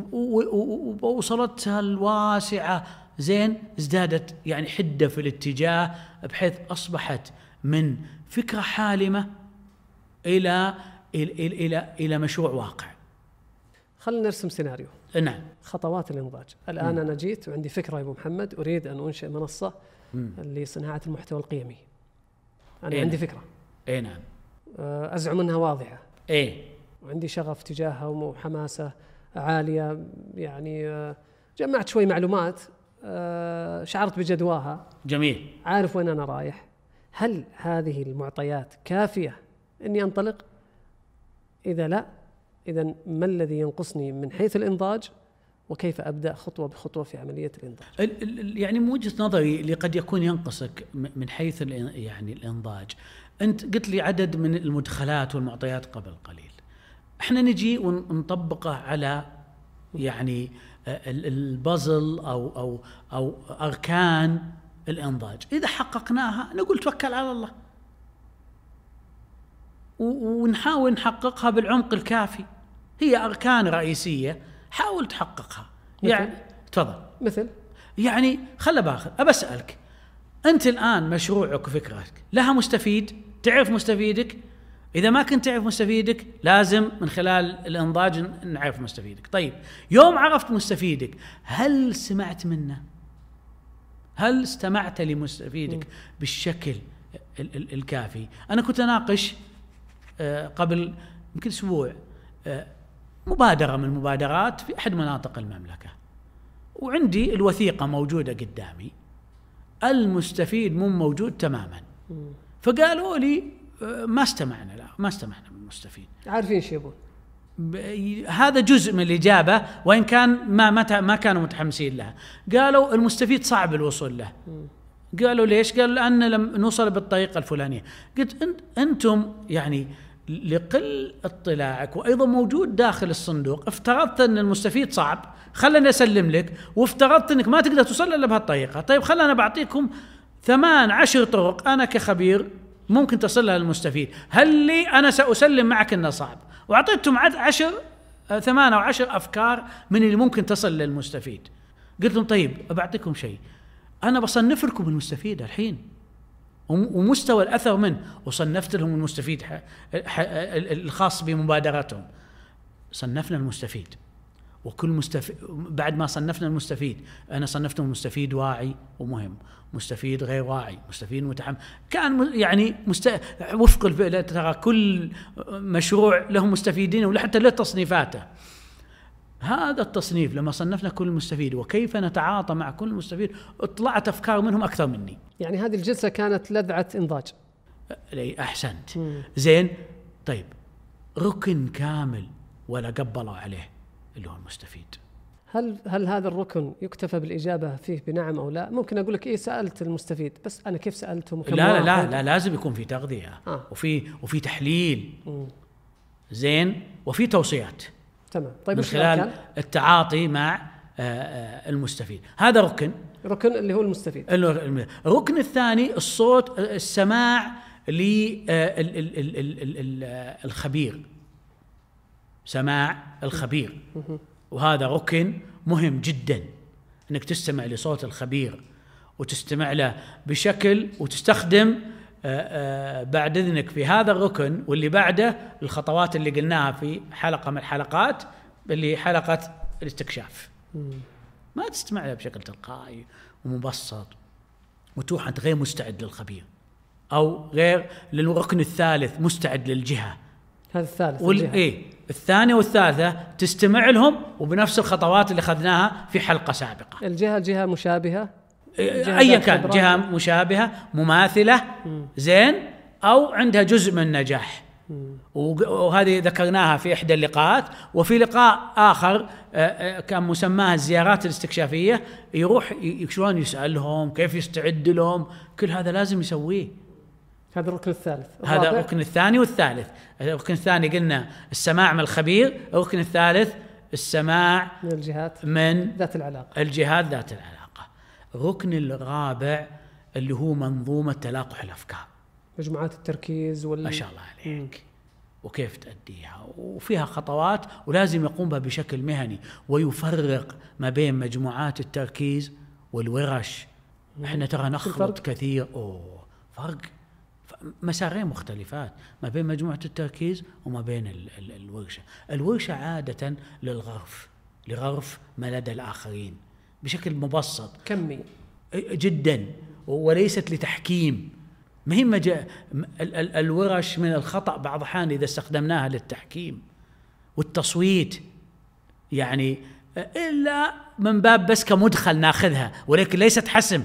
ووصلتها الواسعة زين، ازدادت يعني حدة في الاتجاه بحيث أصبحت من فكرة حالمة إلى إلى إلى إلى مشروع واقع. خلينا نرسم سيناريو. نعم. خطوات الإنضاج. الآن م. أنا جيت وعندي فكرة يا أبو محمد، أريد أن أنشئ منصة لصناعة المحتوى القيمي. أنا إيه عندي فكرة. إيه نعم. أزعم أنها واضحة. إيه. وعندي شغف تجاهها وحماسة عالية، يعني جمعت شوي معلومات، شعرت بجدواها. جميل. عارف وين أنا رايح. هل هذه المعطيات كافية إني أنطلق؟ إذا لا، إذن ما الذي ينقصني من حيث الإنضاج، وكيف أبدأ خطوة بخطوة في عملية الإنضاج؟ يعني من وجهة نظري اللي قد يكون ينقصك من حيث يعني الإنضاج، أنت قلت لي عدد من المدخلات والمعطيات قبل قليل، احنا نجي ونطبقه على يعني البازل أو أو أو أركان الإنضاج. إذا حققناها نقول توكل على الله، ونحاول نحققها بالعمق الكافي. هي أركان رئيسية، حاول تحققها. يعني تفضل. مثل يعني خل باخذ أبسألك، أنت الآن مشروعك وفكرتك لها مستفيد؟ تعرف مستفيدك؟ إذا ما كنت تعرف مستفيدك لازم من خلال الإنضاج نعرف مستفيدك. طيب يوم عرفت مستفيدك، هل سمعت منه؟ هل استمعت لمستفيدك م. بالشكل ال- ال- الكافي؟ أنا كنت أناقش آه قبل يمكن أسبوع آه مبادرة من المبادرات في أحد مناطق المملكة، وعندي الوثيقة موجودة قدامي، المستفيد مو موجود تماما. فقالوا لي ما استمعنا، لا ما استمعنا من المستفيد. عارفين ايش يبون. هذا جزء من الإجابة، وإن كان ما ما ما كانوا متحمسين لها. قالوا المستفيد صعب الوصول له. قالوا ليش؟ قالوا لأن لم نوصل بالطريقة الفلانية. قلت أنت أنتم يعني لقل اطلاعك وأيضا موجود داخل الصندوق، افترضت أن المستفيد صعب، خلنا أسلم لك، وافترضت أنك ما تقدر توصل إلا بهالطريقة. طيب خلنا بعطيكم ثمان عشر طرق أنا كخبير ممكن تصلها للمستفيد. هل لي أنا سأسلم معك أنه صعب؟ وأعطيتهم عد عشر ثمان أو عشر أفكار من اللي ممكن تصل للمستفيد. قلت لهم طيب أبعطيكم شيء، أنا بصنف لكم المستفيد الحين ومستوى الأثر منه، وصنفت لهم المستفيد الخاص بمبادراتهم. صنفنا المستفيد، وكل مستفيد بعد ما صنفنا المستفيد أنا صنفتهم مستفيد واعي ومهم، مستفيد غير واعي، مستفيد متحمس. كان يعني مست... وفق الفئة، ترى كل مشروع له مستفيدين وحتى له تصنيفاته. هذا التصنيف لما صنفنا كل مستفيد وكيف نتعاطى مع كل مستفيد، طلعت أفكار منهم أكثر مني. يعني هذه الجلسة كانت لذعة إنضاج. أحسنت. مم. زين. طيب ركن كامل ولا قبلوا عليه اللي هو المستفيد. هل هل هذا الركن يكتفى بالإجابة فيه بنعم أو لا؟ ممكن أقول لك إيه سألت المستفيد، بس أنا كيف سألتهم؟ لا لا, لا لا لازم يكون في تغذية آه. وفي وفي تحليل. مم. زين. وفي توصيات. تمام. طيب من خلال التعاطي مع المستفيد. هذا ركن. ركن اللي هو المستفيد. الركن الثاني الصوت، السماع للخبير، سماع الخبير. وهذا ركن مهم جدا، انك تستمع لصوت الخبير وتستمع له بشكل، وتستخدم بعد إذنك في هذا الركن واللي بعده الخطوات اللي قلناها في حلقة من الحلقات اللي حلقة الاستكشاف مم. ما تستمع لها بشكل تلقائي ومبسط وتروح أنت غير مستعد للخبير، أو غير للركن الثالث مستعد للجهة. هذا الثالث وال... إيه الثانية والثالثة تستمع لهم وبنفس الخطوات اللي أخذناها في حلقة سابقة. الجهة الجهة مشابهة، أيا كان، جهة مشابهة مماثلة مم. زين، أو عندها جزء من النجاح. وهذه ذكرناها في إحدى اللقاءات. وفي لقاء آخر كان مسماه الزيارات الاستكشافية، يروح شلون يسألهم، كيف يستعد لهم، كل هذا لازم يسويه. هذا الركن الثالث. هذا الركن الثاني والثالث. الركن الثاني قلنا السماع من الخبير، الركن الثالث السماع من الجهات من ذات العلاقة، الجهات ذات العلاقة. الركن الرابع اللي هو منظومة تلاقح الأفكار، مجموعات التركيز وال... ما شاء الله عليك. م. وكيف تأديها، وفيها خطوات، ولازم يقوم بها بشكل مهني، ويفرق ما بين مجموعات التركيز والورش. م. احنا ترى نخلط كثير. أوه فرق، مسارين مختلفات ما بين مجموعة التركيز وما بين ال ال الورشة. الورشة عادة للغرف، لغرف ما لدى الآخرين بشكل مبسط كمي جدا، وليست لتحكيم. مهمة جاء ال ال الورش من الخطأ بعض الأحيان إذا استخدمناها للتحكيم والتصويت، يعني إلا من باب بس كمدخل ناخذها، ولكن ليست حسم.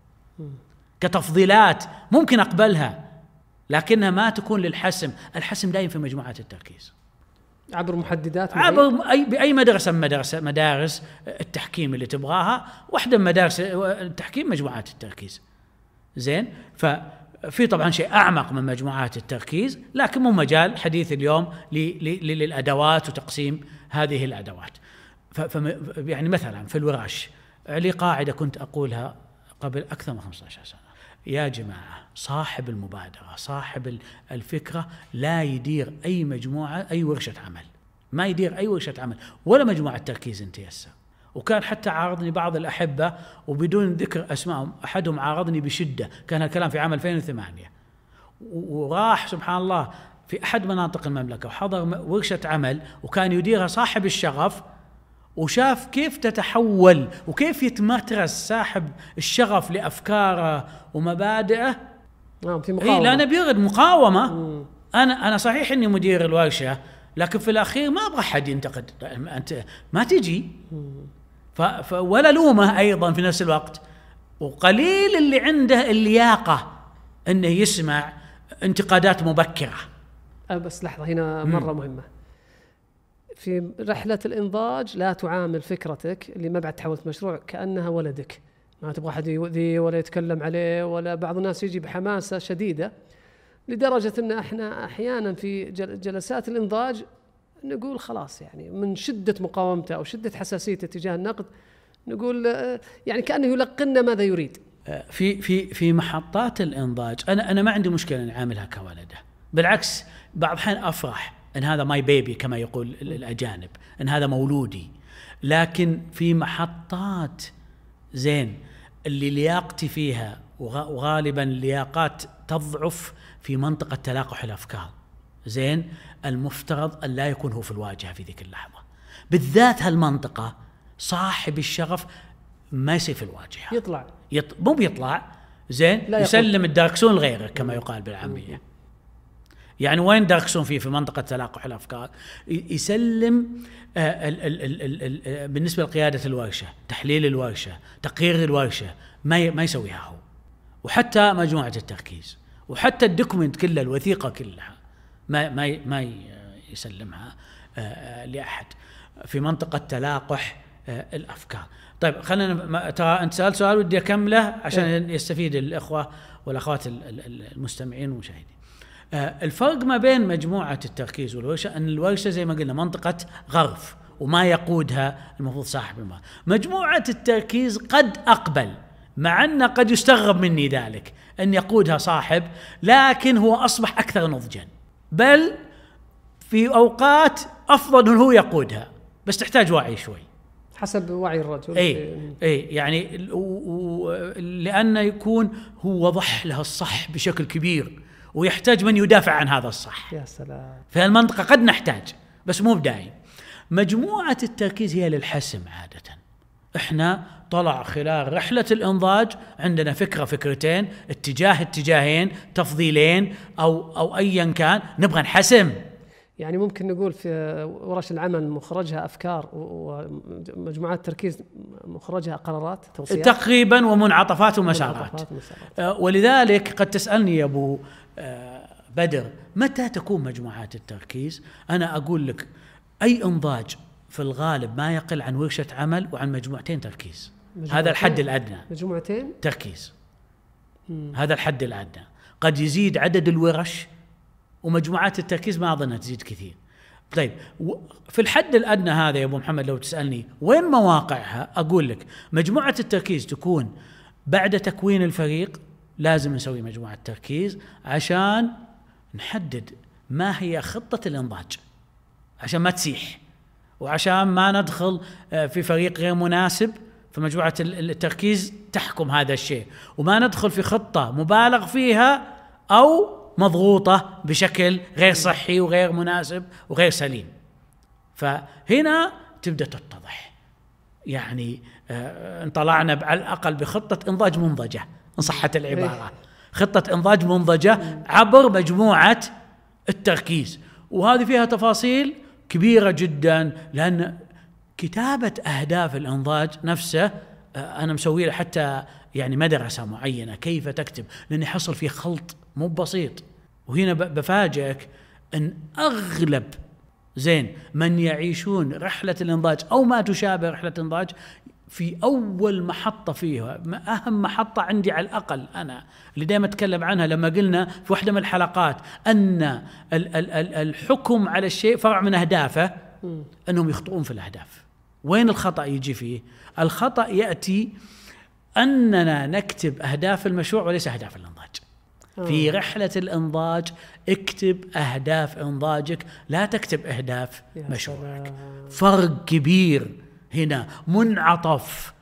كتفضيلات ممكن أقبلها، لكنها ما تكون للحسم. الحسم دائما في مجموعات التركيز عبر محددات، عبر أي بأي مدرسة مدرسة مدارس التحكيم اللي تبغاها. واحدة من مدارس التحكيم مجموعات التركيز. زين، ففي طبعا شيء أعمق من مجموعات التركيز، لكن مو مجال حديث اليوم للأدوات وتقسيم هذه الأدوات. ف يعني مثلا في الورش لي قاعدة كنت أقولها قبل أكثر من خمسة عشر سنة: يا جماعة، صاحب المبادرة، صاحب الفكرة، لا يدير أي مجموعة أي ورشة عمل، ما يدير أي ورشة عمل ولا مجموعة تركيز انت يسا. وكان حتى عارضني بعض الأحبة وبدون ذكر أسمائهم، أحدهم عارضني بشدة، كان الكلام في عام ألفين وثمانية، وراح سبحان الله في أحد مناطق المملكة وحضر ورشة عمل وكان يديرها صاحب الشغف، وشاف كيف تتحول وكيف يتمترس صاحب الشغف لأفكاره ومبادئه. نعم، في مقاومة. إيه، لا نبي غير مقاومة. مم. أنا أنا صحيح إني مدير الورشة، لكن في الأخير ما أبغى حد ينتقد، أنت ما تجي. ف ف ولا لومه أيضا في نفس الوقت. وقليل اللي عنده اللياقة إنه يسمع انتقادات مبكرة. بس لحظة هنا مرة مم. مهمة. في رحلة الإنضاج لا تعامل فكرتك اللي ما بعد تحولت مشروع كأنها ولدك، ما تبغى حد يؤذيه ولا يتكلم عليه، ولا بعض الناس يجي بحماسة شديدة لدرجة أن احنا أحيانا في جلسات الإنضاج نقول خلاص، يعني من شدة مقاومته أو شدة حساسيته تجاه النقد نقول يعني كأنه يلقنا ماذا يريد. في في في محطات الإنضاج أنا أنا ما عندي مشكلة نعاملها كولده، بالعكس بعض الحين أفرح ان هذا ماي بيبي كما يقول الأجانب، ان هذا مولودي. لكن في محطات زين اللي لياقتي فيها، وغالبا لياقات تضعف في منطقة تلاقح الأفكار، زين المفترض أن لا يكون هو في الواجهة في ذيك اللحظة بالذات. هالمنطقة صاحب الشغف ما يصير في الواجهة، يطلع يط... مو بيطلع زين، يسلم الداركسون لغيره كما يقال بالعامية. يعني وين داركسون فيه في منطقة تلاقح الأفكار؟ يسلم آه ال ال ال ال ال بالنسبة لقيادة الورشة، تحليل الورشة، تقرير الورشة، ما ما يسويها هو. وحتى مجموعة التركيز، وحتى الدوكمنت كله، الوثيقة كلها ما ما ما يسلمها آه لأحد في منطقة تلاقح آه الأفكار. طيب خلينا، ترى أنت سألت سؤال ودي أكمله عشان يستفيد الإخوة والأخوات المستمعين والمشاهدين. الفرق ما بين مجموعة التركيز والورشة أن الورشة زي ما قلنا منطقة غرف وما يقودها المفروض صاحب المال. مجموعة التركيز قد أقبل، مع أن قد يستغرب مني ذلك أن يقودها صاحب، لكن هو أصبح أكثر نضجا، بل في أوقات أفضل أنه هو يقودها، بس تحتاج وعي شوي حسب وعي الرجل. أي أي يعني لأنه يكون هو وضح لها الصح بشكل كبير، ويحتاج من يدافع عن هذا الصح. يا سلام. في المنطقة قد نحتاج، بس مو بدايم. مجموعة التركيز هي للحسم عادة. احنا طلع خلال رحلة الإنضاج عندنا فكرة فكرتين، اتجاه اتجاهين، تفضيلين أو أو أيا كان، نبغى نحسم. يعني ممكن نقول في ورش العمل مخرجها أفكار ومجموعات التركيز مخرجها قرارات توصيات تقريبا ومنعطفات ومسارات. ولذلك قد تسألني يا أبو بدر متى تكون مجموعات التركيز؟ أنا أقول لك أي إنضاج في الغالب ما يقل عن ورشة عمل وعن مجموعتين تركيز. هذا الحد الأدنى، مجموعتين تركيز. مم. هذا الحد الأدنى. قد يزيد عدد الورش ومجموعات التركيز ما أظنها تزيد كثير. طيب في الحد الأدنى هذا يا أبو محمد لو تسألني وين مواقعها، أقول لك مجموعة التركيز تكون بعد تكوين الفريق. لازم نسوي مجموعة تركيز عشان نحدد ما هي خطة الإنضاج عشان ما تسيح، وعشان ما ندخل في فريق غير مناسب. فمجموعة التركيز تحكم هذا الشيء، وما ندخل في خطة مبالغ فيها أو مضغوطة بشكل غير صحي وغير مناسب وغير سليم. فهنا تبدأ تتضح يعني آه انطلعنا على الأقل بخطة إنضاج منضجة إن صحت العبارة، خطة إنضاج منضجة عبر مجموعة التركيز. وهذه فيها تفاصيل كبيرة جدا، لأن كتابة أهداف الإنضاج نفسه آه أنا مسوي له حتى يعني مدرسة معينة كيف تكتب، لأن يحصل فيه خلط مو بسيط. وهنا بفاجئك أن أغلب زين من يعيشون رحلة الإنضاج أو ما تشابه رحلة الإنضاج في أول محطة فيها، أهم محطة عندي على الأقل أنا اللي دائما أتكلم عنها لما قلنا في واحدة من الحلقات أن الحكم على الشيء فرع من أهدافه، أنهم يخطئون في الأهداف. وين الخطأ يجي فيه؟ الخطأ يأتي أننا نكتب أهداف المشروع وليس أهداف الإنضاج. في رحلة الإنضاج اكتب أهداف إنضاجك، لا تكتب أهداف مشروعك. فرق كبير هنا، منعطف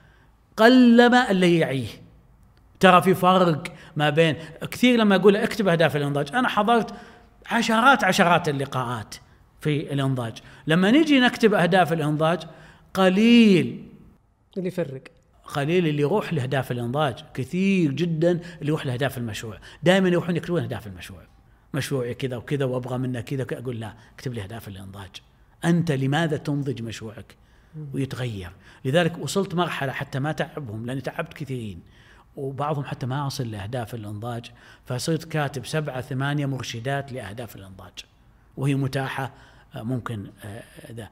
قلما اللي يعيه. ترى في فرق ما بين كثير لما أقول اكتب أهداف الإنضاج. أنا حضرت عشرات عشرات اللقاءات في الإنضاج، لما نيجي نكتب أهداف الإنضاج قليل اللي يفرق، قليل اللي يروح لأهداف الإنضاج، كثير جدا اللي يروح لأهداف المشروع. دائما يروحون يكتبون أهداف المشروع، مشروعي كذا وكذا وأبغى منه كذا. أقول لا، اكتب لي أهداف الإنضاج. أنت لماذا تنضج مشروعك ويتغير؟ لذلك وصلت مرحلة حتى ما تعبهم، لأني تعبت كثيرين وبعضهم حتى ما أصل لأهداف الإنضاج، فصرت كاتب سبعة ثمانية مرشدات لأهداف الإنضاج وهي متاحة. ممكن ذا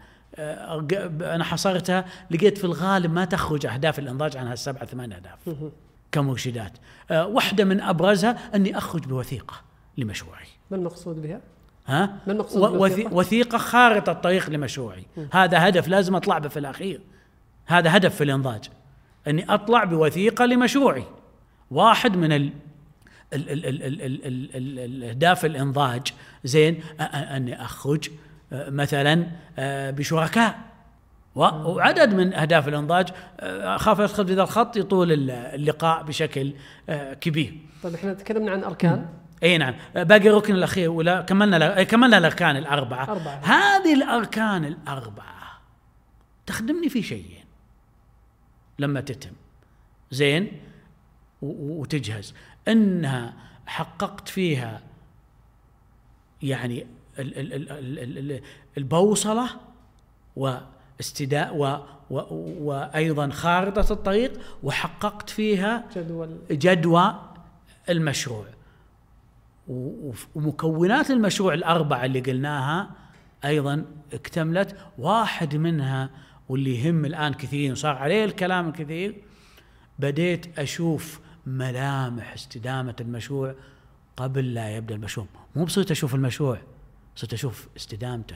أنا حصرتها، لقيت في الغالب ما تخرج أهداف الإنضاج عن هالسبعة ثمان أهداف كمرشدات. واحدة من أبرزها أني أخرج بوثيقة لمشروعي. ما المقصود بها؟ ها؟ ما المقصود وثيقة؟ وثيقة خارطة الطريق لمشروعي. م. هذا هدف لازم أطلع به في الأخير. هذا هدف في الإنضاج، أني أطلع بوثيقة لمشروعي. واحد من ال ال ال ال ال ال ال الأهداف الإنضاج زين أني أخرج مثلا بشركاء، وعدد من أهداف الإنضاج أخاف يدخل في ذا الخط يطول اللقاء بشكل كبير. طيب احنا تكلمنا عن أركان. اي نعم، باقي الركن الأخير ولا كملنا كملنا الأركان الأربعة. أربعة. هذه الأركان الأربعة تخدمني في شيئين لما تتم زين وتجهز، أنها حققت فيها يعني البوصلة واستداء و وأيضا خارطة الطريق، وحققت فيها جدول جدوى المشروع ومكونات المشروع الأربعة اللي قلناها أيضا اكتملت. واحد منها واللي يهم الآن كثيرين وصار عليه الكلام الكثير، بديت أشوف ملامح استدامة المشروع قبل لا يبدأ المشروع. مو بصيت أشوف المشروع، صرت أشوف استدامته.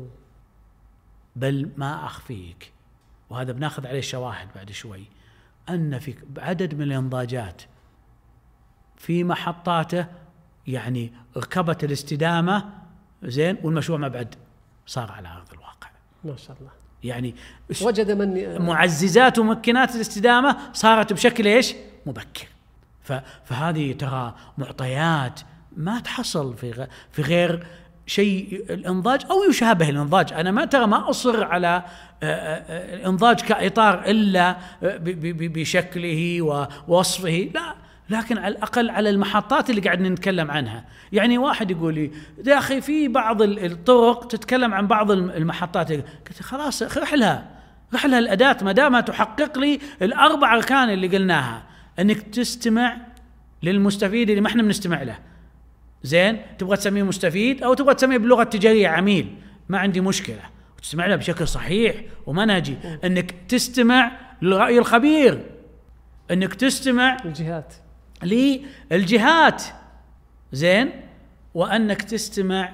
بل ما أخفيك، وهذا بناخذ عليه الشواهد بعد شوي، أن في عدد من الإنضاجات في محطاته يعني ركبت الاستدامة زين والمشروع ما بعد صار على أرض الواقع. ما شاء الله. يعني وجد من معززات ومكنات الاستدامة صارت بشكل إيش؟ مبكر. فهذه ترى معطيات ما تحصل في في غير شيء الانضاج او يشابه الانضاج. انا ما ترى ما اصر على الانضاج كاطار الا بشكله ووصفه، لا، لكن على الاقل على المحطات اللي قاعد نتكلم عنها. يعني واحد يقول لي يا اخي في بعض الطرق تتكلم عن بعض المحطات، قلت خلاص رحلها رحلها الاداه ما دام تحقق لي الاربع اركان اللي قلناها، انك تستمع للمستفيد اللي ما احنا بنستمع له. زين، تبغى تسميه مستفيد او تبغى تسميه باللغه التجاريه عميل، ما عندي مشكله، وتستمع له بشكل صحيح ومنهجي. انك تستمع للراي الخبير، انك تستمع الجهات للجهات، زين، وانك تستمع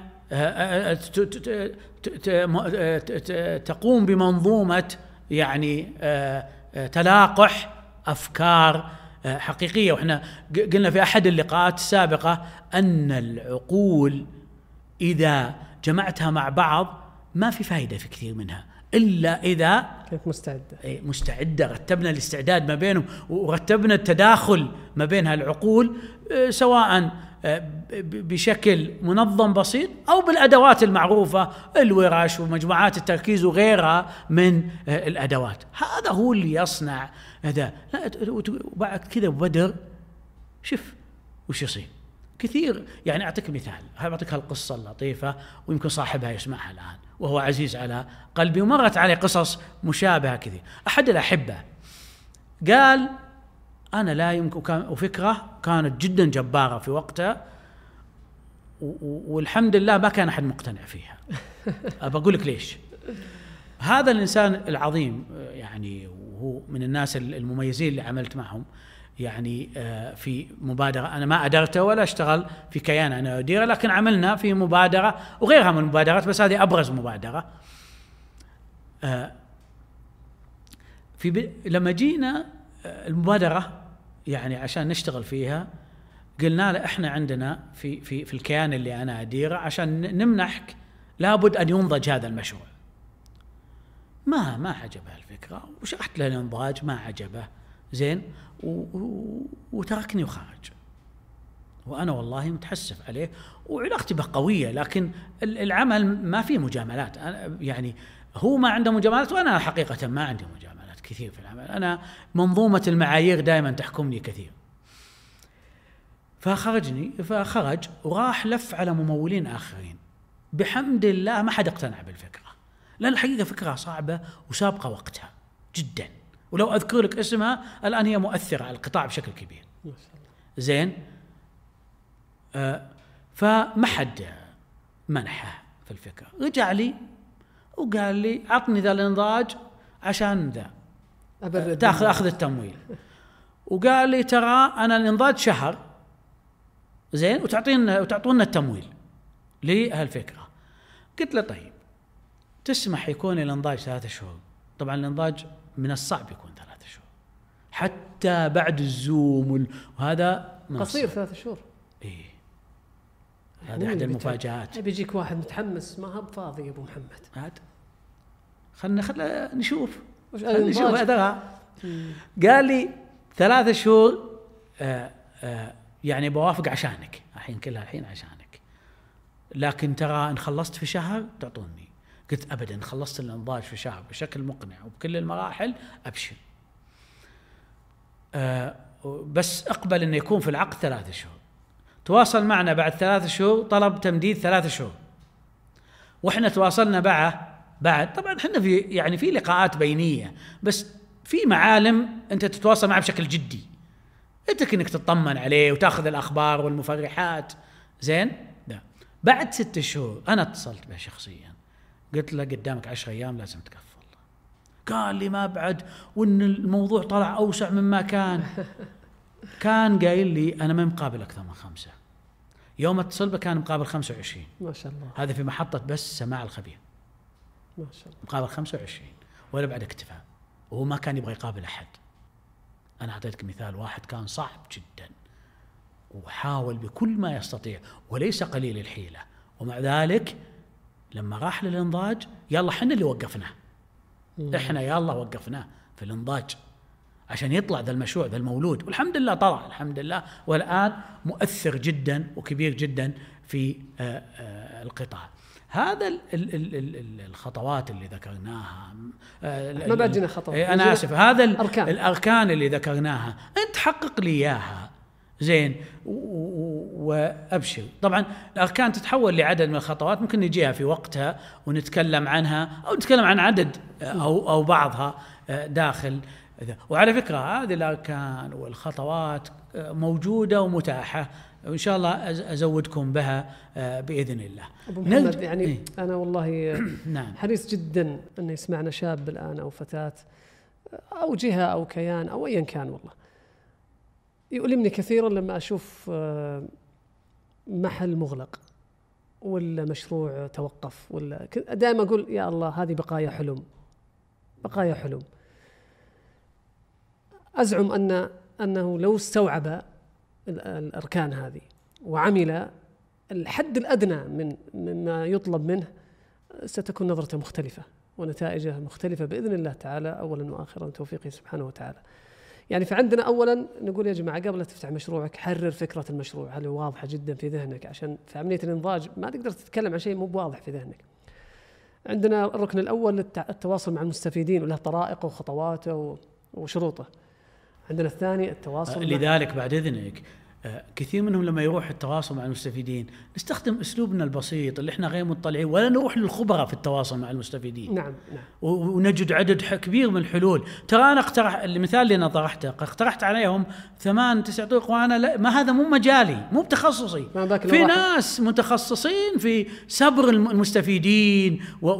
تقوم بمنظومه يعني تلاقح افكار حقيقيه. واحنا قلنا في احد اللقاءات السابقه ان العقول اذا جمعتها مع بعض ما في فائده في كثير منها الا اذا كانت مستعده مستعده رتبنا الاستعداد ما بينهم ورتبنا التداخل ما بين هالعقول، سواء بشكل منظم بسيط او بالادوات المعروفه، الورش ومجموعات التركيز وغيرها من الادوات. هذا هو اللي يصنع هذا. وبعد كذا بدر شوف وش يصير كثير. يعني اعطيك مثال، اعطيك هالقصه اللطيفه ويمكن صاحبها يسمعها الان وهو عزيز على قلبي، ومرت عليه قصص مشابهه كثير. احد الاحبه قال أنا لا يمكن، كان وفكرة كانت جدا جبارة في وقتها، والحمد لله ما كان أحد مقتنع فيها. أبى لك ليش. هذا الإنسان العظيم يعني، وهو من الناس المميزين اللي عملت معهم يعني في مبادرة، أنا ما أدرته ولا اشتغل في كيان أنا أديره، لكن عملنا في مبادرة وغيرها من المبادرات، بس هذه أبرز مبادرة. في لما جينا المبادرة يعني عشان نشتغل فيها، قلنا له احنا عندنا في في في الكيان اللي انا اديره عشان نمنحك لابد ان ينضج هذا المشروع. ما ما عجبه الفكره، وشرحت له الانضاج ما عجبه، زين، وتركني وخرج. وانا والله متحسف عليه وعلاقتي به قويه، لكن العمل ما فيه مجاملات. أنا يعني هو ما عنده مجاملات وانا حقيقه ما عندي مجاملات كثير في العمل. أنا منظومة المعايير دائما تحكمني كثير. فخرجني فخرج وراح لف على ممولين آخرين. بحمد الله ما حد اقتنع بالفكرة، لأن الحقيقة فكرة صعبة وسابقة وقتها جدا، ولو أذكر لك اسمها الآن هي مؤثرة على القطاع بشكل كبير. زين، آه فما حد منحه في الفكرة. رجع لي وقال لي عطني ذا الانضاج عشان ذا تاخذ اخذ التمويل. وقال لي ترى انا الانضاج شهر، زين، وتعطينا وتعطونا التمويل لهالفكره. قلت له طيب تسمح يكون الانضاج ثلاثة شهور؟ طبعا الانضاج من الصعب يكون ثلاثة شهور حتى بعد الزوم، وهذا قصير ثلاثة شهور. ايه، هذه احد المفاجآت. بيجيك واحد متحمس ما هو فاضي يا ابو محمد، عاد خلنا خلنا نشوف نشوف هذا. قال لي ثلاثة شهور آآ آآ يعني بوافق عشانك، الحين كلها الحين عشانك، لكن ترى ان خلصت في شهر تعطوني. قلت ابدا، خلصت الانضاج في شهر بشكل مقنع وبكل المراحل ابشر، بس اقبل انه يكون في العقد ثلاثة شهور. تواصل معنا بعد ثلاثة شهور، طلب تمديد ثلاثة شهور، واحنا تواصلنا معه بعد. طبعا احنا في يعني في لقاءات بينيه، بس في معالم انت تتواصل معه بشكل جدي، انت انك تطمن عليه وتاخذ الاخبار والمفرحات، زين. ده بعد ستة شهور انا اتصلت به شخصيا، قلت له قدامك عشر ايام لازم تكفل. قال لي ما بعد، وان الموضوع طلع اوسع مما كان. كان قايل لي انا ما مقابل اكثر من خمسه. يوم اتصل به كان مقابل خمسة وعشرين. ما شاء الله. هذا في محطه بس سماع الخبير، ما شاء الله، مقابل خمسة وعشرين، ولا بعد اكتفى. وهو ما كان يبغى يقابل احد. انا اعطيتك مثال، واحد كان صعب جدا وحاول بكل ما يستطيع وليس قليل الحيله، ومع ذلك لما راح للانضاج يلا احنا اللي وقفناه. احنا يلا وقفناه في الانضاج عشان يطلع ذا المشروع ذا المولود، والحمد لله طلع الحمد لله، والآن مؤثر جدا وكبير جدا في القطاع. هذا ال ال ال ال الخطوات اللي ذكرناها، ما بجينا خطوات، أنا آسف، هذا الأركان. الأركان اللي ذكرناها أنت حقق لي إياها زين وأبشر. طبعا الأركان تتحول لعدد من الخطوات، ممكن نجيها في وقتها ونتكلم عنها، أو نتكلم عن عدد أو أو بعضها داخل. وعلى فكرة هذه الأركان والخطوات موجودة ومتاحة، وإن شاء الله أزودكم بها بإذن الله. أبو محمد يعني إيه؟ أنا والله نعم. حريص جدا أن يسمعنا شاب الآن أو فتاة أو جهة أو كيان أو أيا كان، والله يؤلمني كثيرا لما أشوف محل مغلق ولا مشروع توقف، ولا دائما أقول يا الله هذه بقايا حلم، بقايا حلم. أزعم أن أنه لو استوعب الأركان هذه وعمل الحد الأدنى من مما يطلب منه، ستكون نظرته مختلفة ونتائجه مختلفة بإذن الله تعالى، أولا وآخرا توفيقه سبحانه وتعالى. يعني فعندنا أولا نقول يا جماعة قبل لا تفتح مشروعك حرر فكرة المشروع، هل واضحة جدا في ذهنك، عشان في عملية الإنضاج ما تقدر تتكلم عن شيء مو واضح في ذهنك. عندنا الركن الأول التواصل مع المستفيدين وله طرائقه وخطواته وشروطه. عندنا الثاني التواصل، لذلك بعد إذنك كثير منهم لما يروح التواصل مع المستفيدين نستخدم أسلوبنا البسيط اللي احنا غير مطلعين، ولا نروح للخبراء في التواصل مع المستفيدين. نعم نعم. ونجد عدد كبير من الحلول. ترى أنا اقترح المثال اللي أنا طرحته، اقترحت عليهم ثمان تسع طرق، وأنا لا، ما هذا مو مجالي، مو بتخصصي. في ناس متخصصين في صبر المستفيدين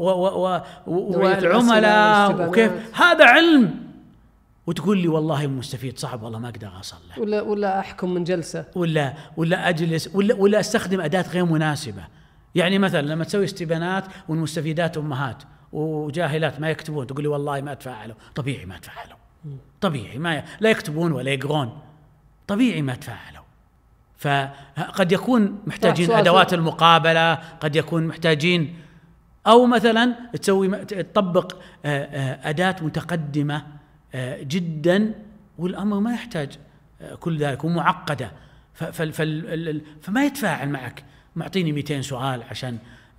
والعملاء وكيف هذا علم، وتقول لي والله مستفيد صعب والله ما اقدر اصلح، ولا ولا احكم من جلسه، ولا ولا اجلس، ولا ولا استخدم اداه غير مناسبه. يعني مثلا لما تسوي استبيانات والمستفيدات امهات وجاهلات ما يكتبون، تقول لي والله ما تفاعلوا. طبيعي ما تفاعلوا، طبيعي ما ي... لا يكتبون ولا يقرون، طبيعي ما تفاعلوا. فقد يكون محتاجين ادوات المقابله، قد يكون محتاجين، او مثلا تسوي تطبق اداه متقدمه جدا والأمر ما يحتاج كل ذلك ومعقدة، فما يتفاعل معك، معطيني مئتين سؤال عشان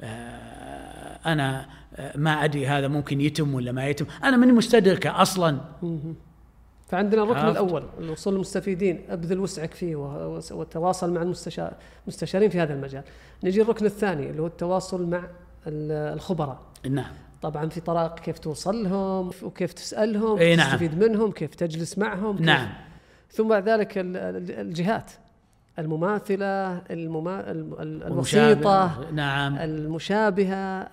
أنا ما أدري هذا ممكن يتم ولا ما يتم، أنا من مستدركة أصلا. فعندنا الركن الأول الوصول للمستفيدين، أبذل وسعك فيه والتواصل مع المستشارين في هذا المجال. نجي الركن الثاني اللي هو التواصل مع الخبراء. نعم. طبعا في طرائق كيف توصل لهم وكيف تسألهم، كيف نعم. تستفيد منهم، كيف تجلس معهم، كيف. نعم. ثم بعد ذلك الجهات المماثلة، المما... الوسيطة، نعم. المشابهة،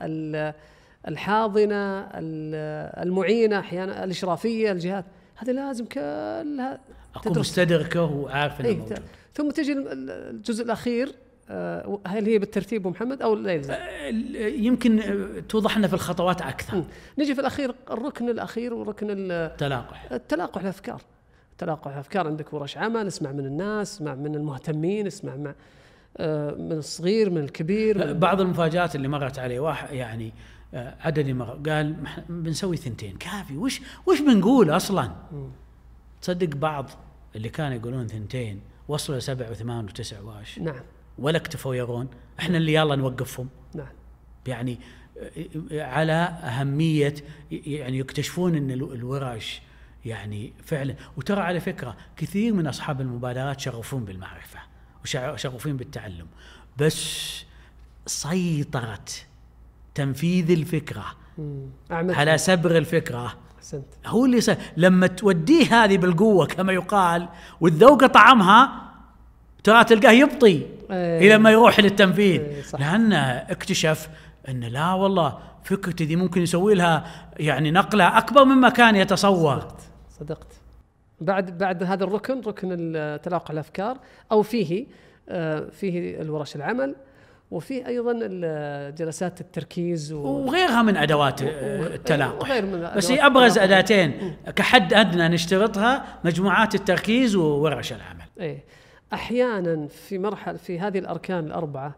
الحاضنة، المعينة، أحيانا الإشرافية، الجهات هذه لازم كلها أكون مستدركه وعارف أنه موجود. ثم تجي الجزء الأخير، هل هي بالترتيب محمد أو لا يلزم؟ يمكن توضح لنا في الخطوات أكثر. م. نجي في الأخير الركن الأخير وركن التلاقح التلاقح الأفكار. تلاقح الأفكار، عندك ورش عمل، اسمع من الناس، اسمع من المهتمين، اسمع مع من الصغير من الكبير. من بعض المفاجآت اللي مرت علي واحد يعني عدد مرة قال بنسوي ثنتين كافي، وش وش بنقول أصلا؟ م. تصدق بعض اللي كانوا يقولون ثنتين وصلوا لسبع وثمان وتسع واش. نعم. ولا اكتفوا يرون، احنا اللي يلا نوقفهم. نعم. يعني على أهمية، يعني يكتشفون ان الورش يعني فعلا. وترى على فكرة كثير من أصحاب المبادرات شغوفون بالمعرفة وشغوفين بالتعلم، بس سيطرة تنفيذ الفكرة على سبر الفكرة أحسنت. هو اللي صار. لما توديه هذه بالقوة كما يقال والذوق طعمها، ترى تلقاه يبطي ايه إلى ما يروح للتنفيذ. ايه لأنه اكتشف أن لا والله فكرتي دي ممكن يسوي لها يعني نقلة أكبر مما كان يتصور. صدقت, صدقت. بعد بعد هذا الركن، ركن تلاقح الأفكار، أو فيه آه فيه الورش العمل، وفيه أيضا جلسات التركيز وغيرها من أدوات التلاقح. بس هي أبرز أداتين كحد أدنى نشترطها: مجموعات التركيز وورش العمل. إيه. أحيانا في مرحلة في هذه الأركان الأربعة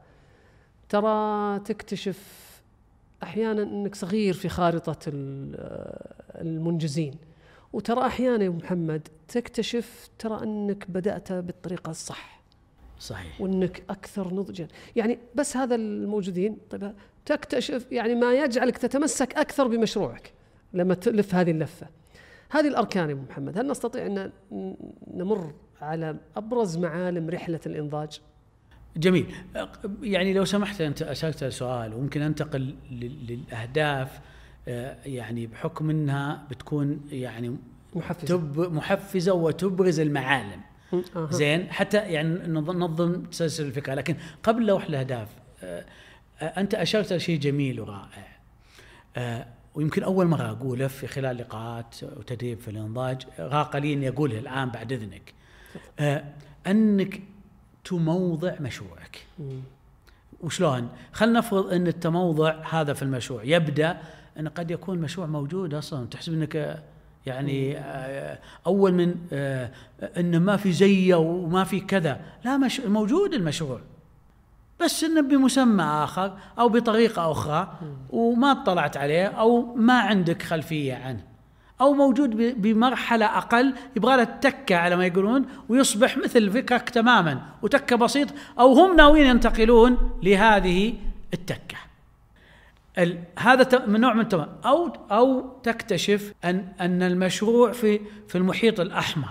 ترى تكتشف أحيانا أنك صغير في خارطة المنجزين، وترى أحيانا يا محمد تكتشف ترى أنك بدأت بالطريقة الصح. صحيح. وأنك أكثر نضجا، يعني بس هذا الموجودين. طيب تكتشف يعني ما يجعلك تتمسك أكثر بمشروعك لما تلف هذه اللفة. هذه الأركان يا محمد، هل نستطيع أن نمر على أبرز معالم رحلة الإنضاج؟ جميل. يعني لو سمحت أنت أسألت السؤال وممكن أنتقل للأهداف، يعني بحكم أنها بتكون يعني محفزة, محفزة وتبرز المعالم. أه. زين، حتى يعني ننظم تسلسل الفكرة. لكن قبل لوح الأهداف أنت أشرت لشيء جميل ورائع، ويمكن أول مرة أقوله في خلال لقاءات وتدريب في الإنضاج، راق لي أني أقوله الآن بعد إذنك، أنك تموضع مشروعك. وشلون؟ خلنا نفرض أن التموضع هذا في المشروع يبدأ أن قد يكون مشروع موجود أصلا، تحسب أنك يعني أول من أنه ما في زيه وما في كذا، لا، مش موجود المشروع، بس إنه بمسمى آخر أو بطريقة أخرى وما اطلعت عليه أو ما عندك خلفية عنه، أو موجود بمرحلة أقل يبغى له تكة على ما يقولون ويصبح مثل فكرك تماما وتكة بسيط، أو هم ناويين ينتقلون لهذه التكة. هذا من نوع من التمام. أو أو تكتشف أن أن المشروع في في المحيط الأحمر،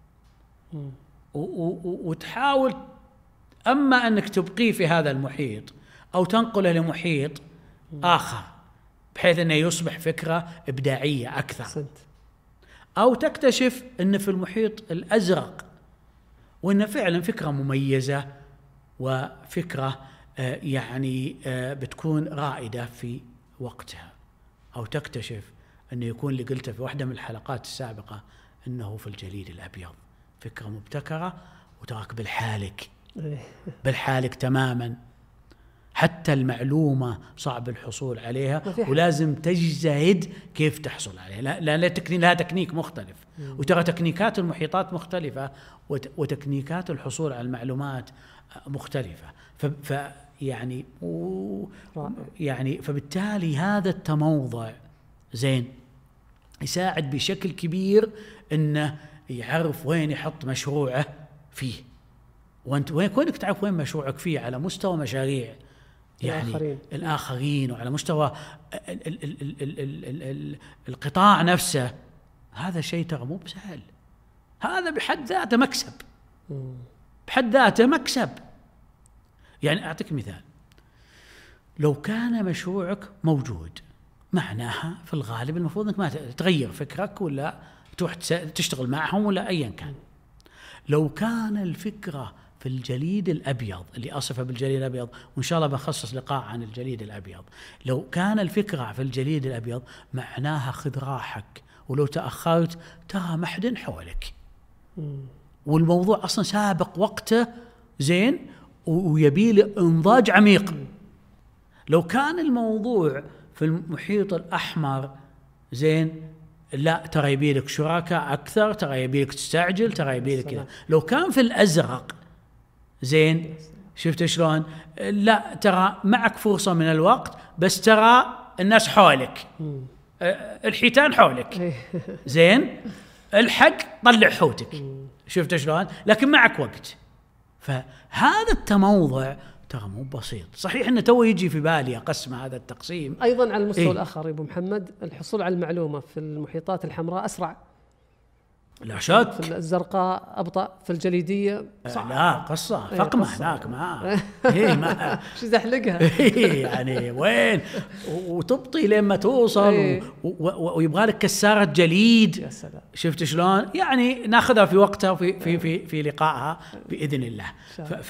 وتحاول أما أنك تبقيه في هذا المحيط أو تنقله لمحيط آخر بحيث أنه يصبح فكرة إبداعية أكثر، أو تكتشف أن في المحيط الأزرق وأن فعلا فكرة مميزة وفكرة يعني بتكون رائدة في وقتها، أو تكتشف أنه يكون اللي قلته في واحدة من الحلقات السابقة أنه في الجليد الأبيض فكرة مبتكرة وتراك بالحالك بالحالك تماما، حتى المعلومة صعب الحصول عليها ولازم تجتهد كيف تحصل عليها. لا لا, لا تكنيك لها تكنيك مختلف، وترى تكنيكات المحيطات مختلفة وتكنيكات الحصول على المعلومات مختلفة. ف يعني يعني فبالتالي هذا التموضع زين يساعد بشكل كبير انه يعرف وين يحط مشروعه فيه، وانت وين كونك تعرف وين مشروعك فيه على مستوى مشاريع يعني الآخرين, الآخرين وعلى مستوى ال ال ال ال ال ال ال القطاع نفسه. هذا شيء ترى مو بسهل، هذا بحد ذاته مكسب، بحد ذاته مكسب. يعني أعطيك مثال، لو كان مشروعك موجود معناها في الغالب المفروض أنك ما تغير فكرك ولا تروح تشتغل معهم ولا أيا كان. لو كان الفكرة في الجليد الأبيض اللي أصفه بالجليد الأبيض، وإن شاء الله بنخصص لقاء عن الجليد الأبيض، لو كان الفكرة في الجليد الأبيض معناها خذ راحك، ولو تأخرت ترى محد حولك والموضوع أصلا سابق وقته زين ويبي له إنضاج عميق. لو كان الموضوع في المحيط الأحمر زين، لا ترى يبي لك شركاء أكثر، ترى يبي لك تستعجل، ترى يبي لك كذا. لو كان في الأزرق زين، شفت شلون؟ لا ترى معك فرصة من الوقت، بس ترى الناس حولك، الحيتان حولك زين، الحق طلع حوتك، شفت شلون؟ لكن معك وقت. فهذا التموضع ترى مو بسيط. صحيح انه تو يجي في بالي اقسم هذا التقسيم ايضا على المستوى إيه؟ الاخر يا ابو محمد، الحصول على المعلومه في المحيطات الحمراء اسرع، لا شك. في الزرقاء ابطا، في الجليديه صعب. لا قصه فقمه هناك ما هي ما شو زحلقها يعني وين وتبطي لما توصل إيه؟ ويبغى لك كساره جليد. يا سلام. شفت شلون؟ يعني ناخذها في وقتها في في في, في لقائها باذن الله. ف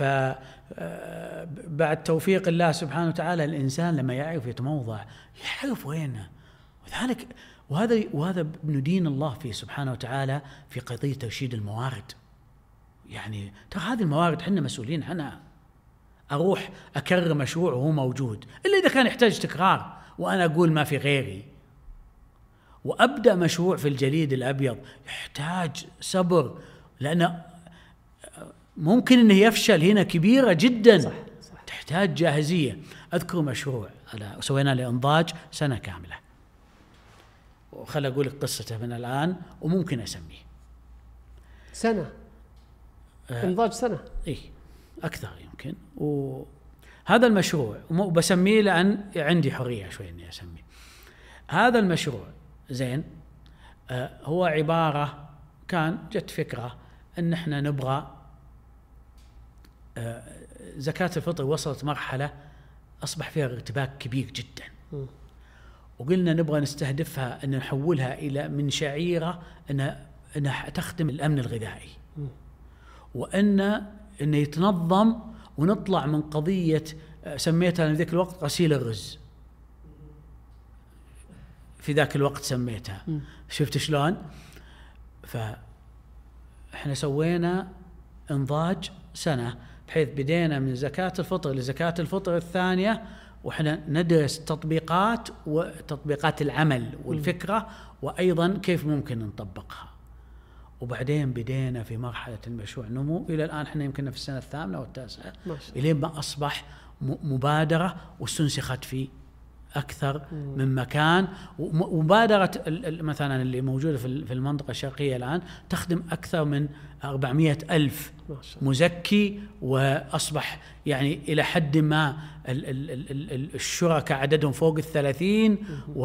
بعد توفيق الله سبحانه وتعالى الانسان لما يعرف يتموضع يعرف وينه، وذلك وهذا وهذا ابن دين الله فيه سبحانه وتعالى في قضية ترشيد الموارد. يعني ترى هذه الموارد احنا مسؤولين عنها. أروح أكرر مشروع وهو موجود إلا إذا كان يحتاج تكرار وأنا أقول ما في غيري، وأبدأ مشروع في الجليد الأبيض يحتاج صبر، لأن ممكن أنه يفشل هنا كبيرة جدا. صح صح. تحتاج جاهزية. أذكر مشروع سوينا لإنضاج سنة كاملة، وخل أقول لك قصته من الآن وممكن أسميه. سنة آه إنضاج سنة إيه أكثر يمكن. وهذا المشروع وبسميه لأن عندي حرية شوي إني أسميه هذا المشروع زين. آه هو عبارة كان جت فكرة إن إحنا نبغى آه زكاة الفطر وصلت مرحلة أصبح فيها ارتباك كبير جدا م. وقلنا نبغى نستهدفها أن نحولها إلى من شعيرة أنها, أنها تخدم الأمن الغذائي م. وأن أنه يتنظم ونطلع من قضية سميتها في ذاك الوقت غسيل الرز في ذاك الوقت سميتها م. شفت شلون؟ فإحنا سوينا إنضاج سنة بحيث بدينا من زكاة الفطر لزكاة الفطر الثانية وإحنا ندرس تطبيقات وتطبيقات العمل والفكرة وأيضا كيف ممكن نطبقها. وبعدين بدينا في مرحلة المشروع نمو إلى الآن إحنا يمكن في السنة الثامنة والتاسعة إلى ما أصبح مبادرة واستنسخت في أكثر من مكان. ومبادرة مثلا اللي موجودة في المنطقة الشرقية الآن تخدم أكثر من أربعمائة ألف مزكي وأصبح يعني إلى حد ما الشركاء عددهم فوق الثلاثين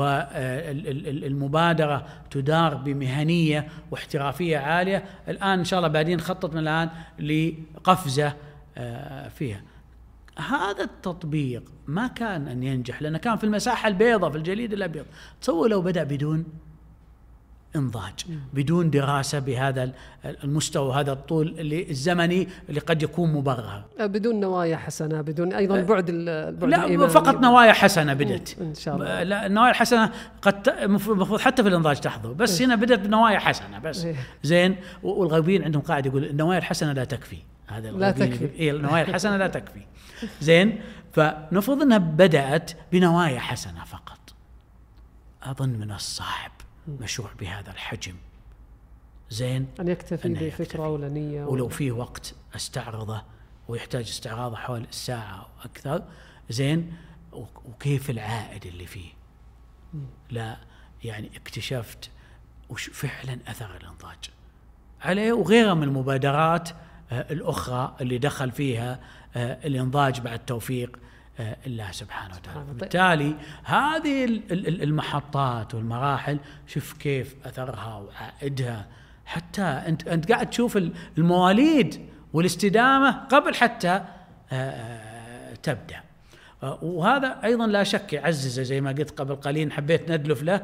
والمبادرة تدار بمهنية واحترافية عالية. الآن إن شاء الله بعدين نخطط من الآن لقفزة فيها. هذا التطبيق ما كان أن ينجح لأنه كان في المساحة البيضاء في الجليد الأبيض. تصور لو بدأ بدون إنضاج بدون دراسة بهذا المستوى هذا الطول اللي الزمني اللي قد يكون مبرر بدون نوايا حسنة بدون أيضا بعد البعد لا الإيماني. فقط نوايا حسنة بدت إن شاء الله. لا النوايا الحسنة قد المفروض حتى في الإنضاج تحضر بس هنا بدت بنوايا حسنة بس زين. والغربيين عندهم قاعدة يقول النوايا الحسنة لا تكفي. هذا لا تكفي إيه النوايا الحسنة لا تكفي زين. فنفرض أنها بدأت بنوايا حسنة فقط. أظن من الصعب مشروع بهذا الحجم زين أن يكتفي بفكرة ولا نية ولو فيه وقت استعرضه ويحتاج استعراضه حول الساعة أو أكثر زين. وكيف العائد اللي فيه م. لا يعني اكتشفت وش فعلا أثر الإنضاج عليه وغيرها من المبادرات الأخرى اللي دخل فيها الإنضاج بعد توفيق الله سبحانه وتعالى. بالتالي هذه المحطات والمراحل شوف كيف أثرها وعائدها حتى أنت أنت قاعد تشوف المواليد والاستدامة قبل حتى تبدأ. وهذا أيضا لا شك يعزز زي ما قلت قبل قليل حبيت ندلف له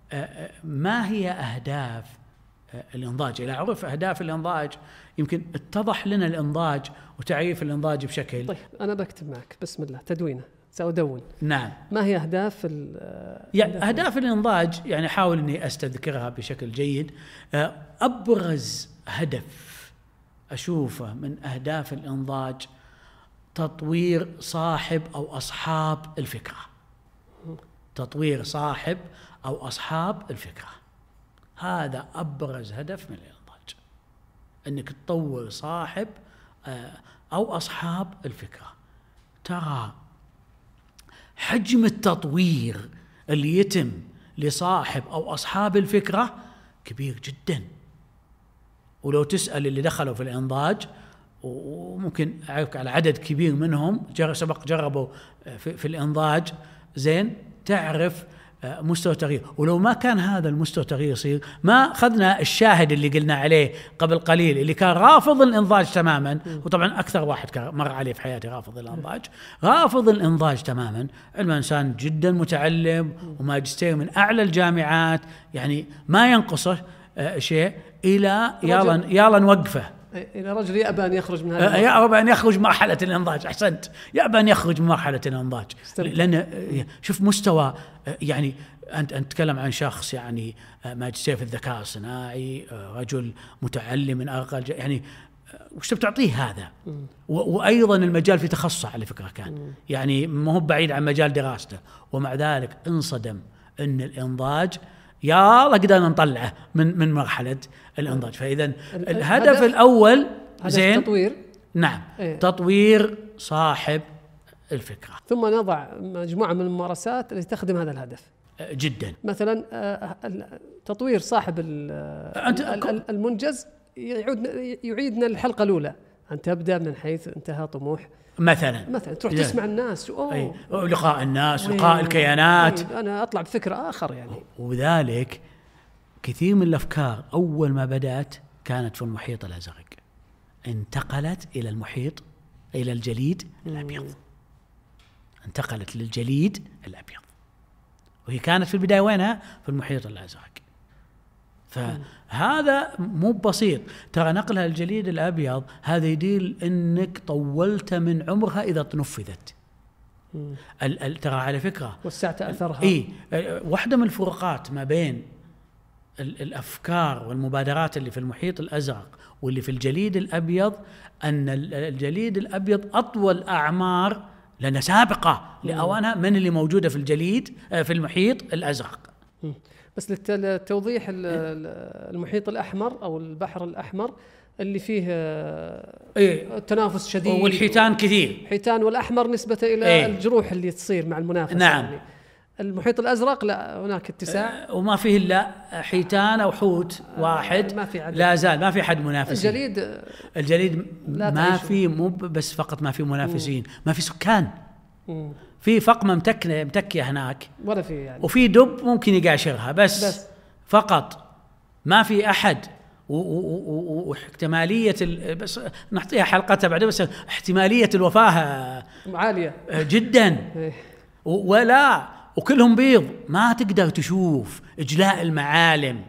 ما هي أهداف الإنضاج. إذا عرف أهداف الإنضاج يمكن اتضح لنا الإنضاج وتعريف الإنضاج بشكل. طيب أنا بكتب معك بسم الله تدوينه سأدون. نعم. ما هي أهداف يعني أهداف الإنضاج يعني أحاول إني أستذكرها بشكل جيد. أبرز هدف أشوفه من أهداف الإنضاج تطوير صاحب أو أصحاب الفكرة. تطوير صاحب أو أصحاب الفكرة هذا أبرز هدف من الإنضاج أنك تطور صاحب أو أصحاب الفكرة. ترى حجم التطوير اللي يتم لصاحب أو أصحاب الفكرة كبير جدا. ولو تسأل اللي دخلوا في الإنضاج وممكن أعرفك على عدد كبير منهم سبق جربوا في, في الإنضاج زين تعرف مستوى تغيير. ولو ما كان هذا المستوى تغيير يصير ما أخذنا الشاهد اللي قلنا عليه قبل قليل اللي كان رافض الإنضاج تماما. وطبعا أكثر واحد مر عليه في حياتي رافض الإنضاج رافض الإنضاج تماما. علم إنسان جدا متعلم وماجستير من أعلى الجامعات يعني ما ينقصه شيء إلى يلا يلا نوقفه. إلى رجل يأبى أن يخرج من هذا يأبى أن يخرج من مرحلة الإنضاج. أحسنت يأبى أن يخرج من مرحلة الإنضاج لأن شوف مستوى يعني أنت أنت تتكلم عن شخص يعني ماجستير في الذكاء الصناعي رجل متعلم من أرقى يعني وش بتعطيه هذا وأيضا المجال في تخصصه على فكرة كان يعني ما هو بعيد عن مجال دراسته ومع ذلك انصدم أن الإنضاج يا الله قدرنا نطلعه من من مرحلة الإنضاج. فإذا الهدف الأول زين تطوير نعم إيه؟ تطوير صاحب الفكرة ثم نضع مجموعة من الممارسات التي تخدم هذا الهدف. جدا. مثلا تطوير صاحب المنجز يعود يعيدنا الحلقة الأولى أن تبدأ من حيث انتهى طموح مثلا مثلا تروح تسمع الناس أوه. لقاء الناس لقاء الكيانات، أنا أطلع بفكرة آخر يعني. وذلك كثير من الأفكار أول ما بدأت كانت في المحيط الأزرق، انتقلت إلى المحيط إلى الجليد الأبيض، انتقلت للجليد الأبيض، وهي كانت في البداية وينها؟ في المحيط الأزرق. فهذا مو بسيط، ترى نقلها للجليد الأبيض هذا يدل أنك طولت من عمرها إذا تنفذت. ترى على فكرة وسعت أثرها. إيه، واحدة من الفروقات ما بين الأفكار والمبادرات اللي في المحيط الأزرق واللي في الجليد الأبيض أن الجليد الأبيض أطول أعمار لأنها سابقة لأوانها من اللي موجودة في الجليد في المحيط الأزرق. بس للتوضيح، المحيط الأحمر أو البحر الأحمر اللي فيه إيه؟ تنافس شديد والحيتان كثير، حيتان، والأحمر نسبة إلى إيه؟ الجروح اللي تصير مع المنافسة. نعم. يعني المحيط الأزرق لا، هناك اتساع وما فيه إلا حيتان أو حوت واحد، ما في لا زال ما في حد منافسين. الجليد الجليد ما في، مو بس فقط ما في منافسين، مم. ما في سكان، مم. في فقمة متكنة متكية هناك ولا في يعني، وفي دب ممكن يقاشرها بس, بس فقط، ما في أحد. واحتمالية بس نعطيها حلقتها بعد، بس احتمالية الوفاة عالية جدا ولا وكلهم بيض، ما تقدر تشوف إجلاء المعالم،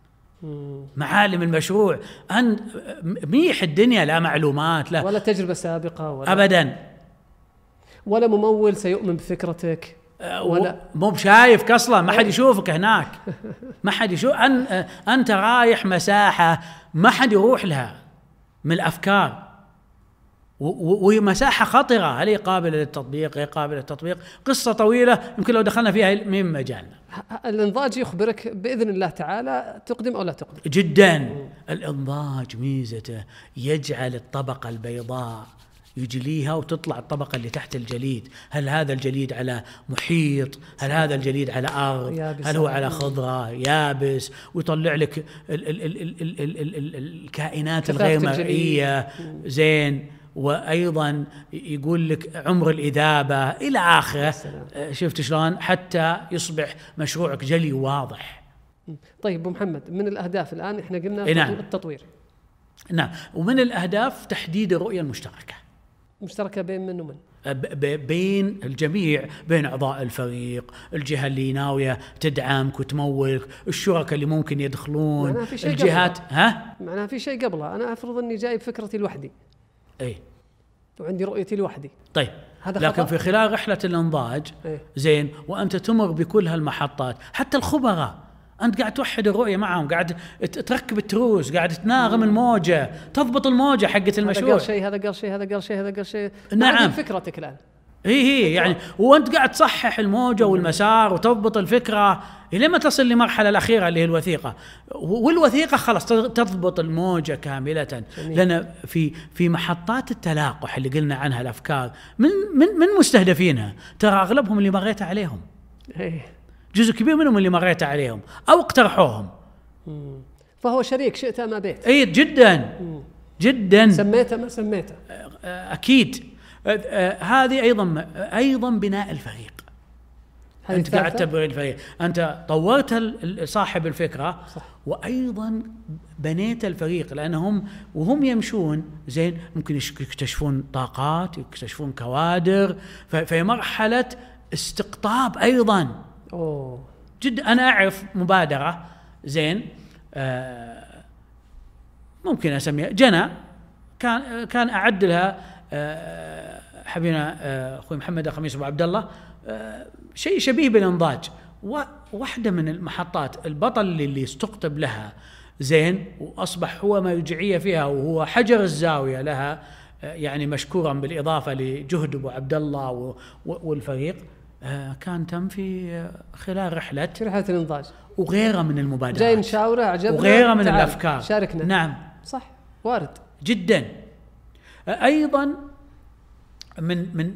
معالم المشروع. أن ميح الدنيا لا معلومات، لا ولا تجربة سابقة ولا أبدا، ولا ممول سيؤمن بفكرتك، ولا مو بشايفك أصلا، ما حد يشوفك هناك، ما حد يشوف. أن أنت رايح مساحة ما حد يروح لها من الأفكار، وهي مساحة خطرة. هل هي قابلة للتطبيق؟ هي قابلة للتطبيق، قصة طويلة يمكن لو دخلنا فيها من مجالنا. الانضاج يخبرك بإذن الله تعالى تقدم أو لا تقدم. جدا. م. الانضاج ميزته يجعل الطبقة البيضاء يجليها وتطلع الطبقة اللي تحت الجليد. هل هذا الجليد على محيط؟ هل هذا الجليد على أرض؟ هل هو على خضرة يابس؟ ويطلع لك ال ال ال ال ال ال ال الكائنات الغير مرئية. زين. وأيضا يقول لك عمر الإذابة إلى آخره. شفت شلون حتى يصبح مشروعك جلي واضح. طيب أبو محمد، من الأهداف الآن إحنا قلنا نعم. التطوير. نعم. ومن الأهداف تحديد الرؤية المشتركة. مشتركة بين من ومن؟ بين الجميع، بين أعضاء الفريق، الجهة اللي ناوية تدعمك وتمولك، الشركاء اللي ممكن يدخلون، الجهات. ها؟ معناها في شيء قبلها. أنا أفرض أني جايب فكرتي لوحدي، أي، وعندي رؤيتي لوحدي. طيب، لكن في خلال رحلة الانضاج إيه؟ زين، وأنت تمر بكل هالمحطات، حتى الخبراء أنت قاعد توحد الرؤية معهم، قاعد تركب التروس، قاعد تناغم الموجة، تضبط الموجة حقة المشروع. هذا قال شيء، هذا قال شيء، هذا قال شيء، هذا قال شيء. نعم. فكرتك الآن هي هي يعني، وأنت قاعد تصحح الموجة والمسار وتضبط الفكرة لما تصل لمرحلة الأخيرة اللي هي الوثيقة. والوثيقة خلاص تضبط الموجة كاملة. لأن في في محطات التلاقح اللي قلنا عنها الأفكار، من من من مستهدفينها ترى أغلبهم اللي مريت عليهم. إيه. جزء كبير منهم اللي مريت عليهم أو اقترحوهم. مم. فهو شريك شئت ما بيت. أي جدا. مم. جدا. سميته ما سميته. أكيد. هذه أيضا أيضا بناء الفريق. أنت قاعد تبني الفريق، أنت طورت صاحب الفكرة، صح. وأيضا بنيت الفريق، لأنهم وهم يمشون زين ممكن يكتشفون طاقات، يكتشفون كوادر، في مرحلة استقطاب أيضا. أوه. جد. أنا أعرف مبادرة زين، آه ممكن أسميها جنى، كان كان أعد لها آه حبينا آه أخوي محمد خميس أبو عبد الله آه شيء شبيه بالانضاج. وواحدة من المحطات البطل اللي استقطب لها زين وأصبح هو مرجعية فيها وهو حجر الزاوية لها، آه يعني مشكورا بالإضافة لجهد أبو عبد الله والفريق، آه كان تم في خلال رحلة رحلة الانضاج وغيرها من المبادرات. جاي نشاوره، عجبنا، وغيرها من الأفكار. شاركنا. نعم. صح، وارد جدا. آه أيضا من من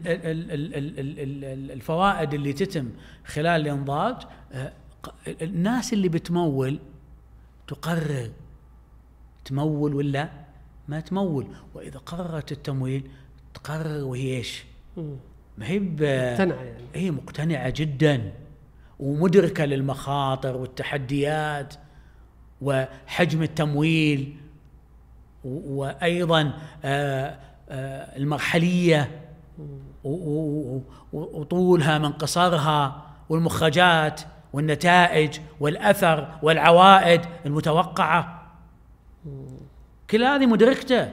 الفوائد اللي تتم خلال الإنضاج، الناس اللي بتمول تقرر تمول ولا ما تمول، وإذا قررت التمويل تقرر وهي إيش؟ ما هي مقتنعة يعني. هي مقتنعة جدا ومدركة للمخاطر والتحديات وحجم التمويل، وأيضا المرحلية وطولها من قصرها والمخرجات والنتائج والأثر والعوائد المتوقعة، كل هذه مدركته.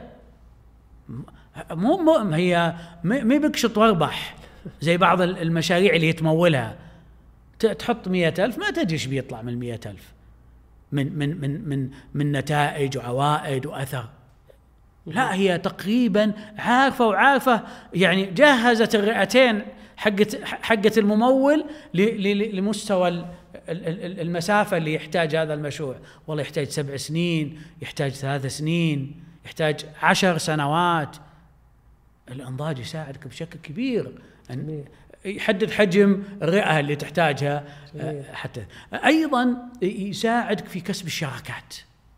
مو مو هي مي بكشط واربح زي بعض المشاريع اللي يتمولها، تحط مئة ألف ما تدري ايش بيطلع من مئة ألف من من من من من نتائج وعوائد وأثر. لا، هي تقريبا عارفة وعارفة، يعني جهزت الرئتين حقت حقت الممول لمستوى المسافة اللي يحتاج هذا المشروع. والله يحتاج سبع سنين، يحتاج ثلاث سنين، يحتاج عشر سنوات. الإنضاج يساعدك بشكل كبير أن يحدد حجم الرئة اللي تحتاجها. حتى أيضا يساعدك في كسب الشراكات،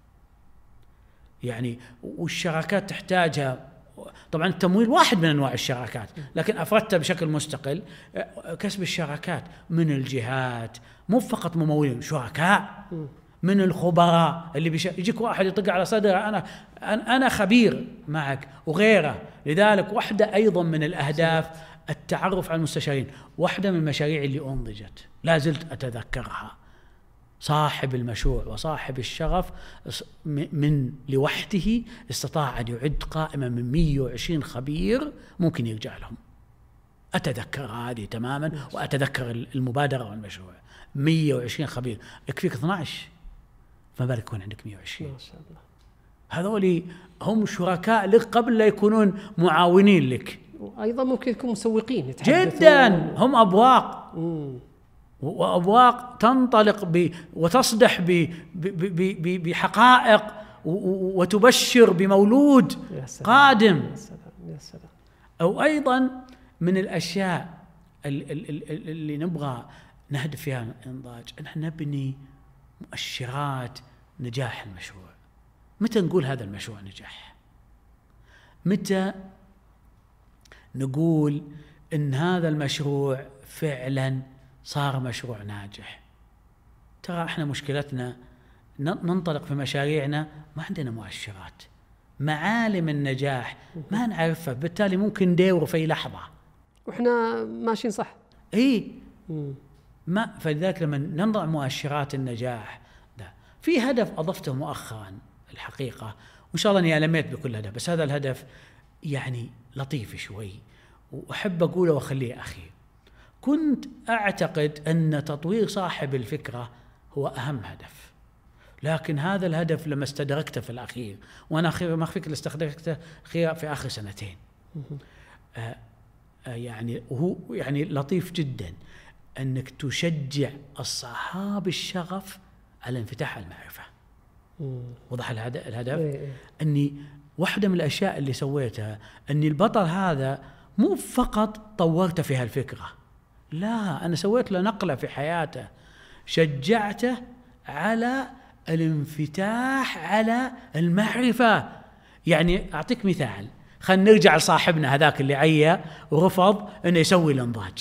يعني والشراكات تحتاجها. طبعا التمويل واحد من أنواع الشراكات، لكن أفردتها بشكل مستقل. كسب الشراكات من الجهات، مو فقط ممولين، شركاء من الخبراء اللي بيش... يجيك واحد يطق على صدره أنا أنا خبير معك وغيره. لذلك واحدة أيضا من الأهداف التعرف على المستشارين. واحدة من المشاريع اللي أنضجت لا زلت أتذكرها، صاحب المشروع وصاحب الشغف من لوحده استطاع أن يعد قائمة من مئة وعشرين خبير ممكن يرجع لهم. أتذكر هذه تماما، وأتذكر المبادرة والمشروع. مئة وعشرين خبير، يكفيك اثنا عشر، فما بالك يكون عندك مئة وعشرين. ما شاء الله. هذول هم شركاء لك قبل لا يكونون معاونين لك. وأيضا ممكن يكونوا مسوقين جدا، هم أبواق. مم. وأبواق تنطلق ب وتصدح ب ب بحقائق وتبشر بمولود يا قادم. يا سلام يا سلام. أو أيضا من الأشياء اللي نبغى نهدف فيها الإنضاج، أن نبني مؤشرات نجاح المشروع. متى نقول هذا المشروع نجح؟ متى نقول إن هذا المشروع فعلا صار مشروع ناجح؟ ترى احنا مشكلتنا ننطلق في مشاريعنا ما عندنا مؤشرات، معالم النجاح ما نعرفها، بالتالي ممكن ندور في لحظة واحنا ماشيين صح. اي ما فلذلك لما ننضع مؤشرات النجاح ده. في هدف اضفته مؤخرا الحقيقة، وان شاء الله اني ألميت بكل هدف، بس هذا الهدف يعني لطيف شوي واحب اقوله واخليه اخير. كنت أعتقد أن تطوير صاحب الفكرة هو أهم هدف، لكن هذا الهدف لما استدركته في الأخير، وأنا ما أخفيك اللي استدركته في آخر سنتين، آه آه يعني وهو يعني لطيف جدا أنك تشجع أصحاب الشغف على انفتاح المعرفة. وضح الهدف؟ أني واحدة من الأشياء اللي سويتها أني البطل هذا مو فقط طورته في هالفكرة، لا، أنا سويت له نقلة في حياته، شجعته على الانفتاح على المعرفة. يعني أعطيك مثال، خلينا نرجع لصاحبنا هذاك اللي عيا ورفض أنه يسوي الإنضاج.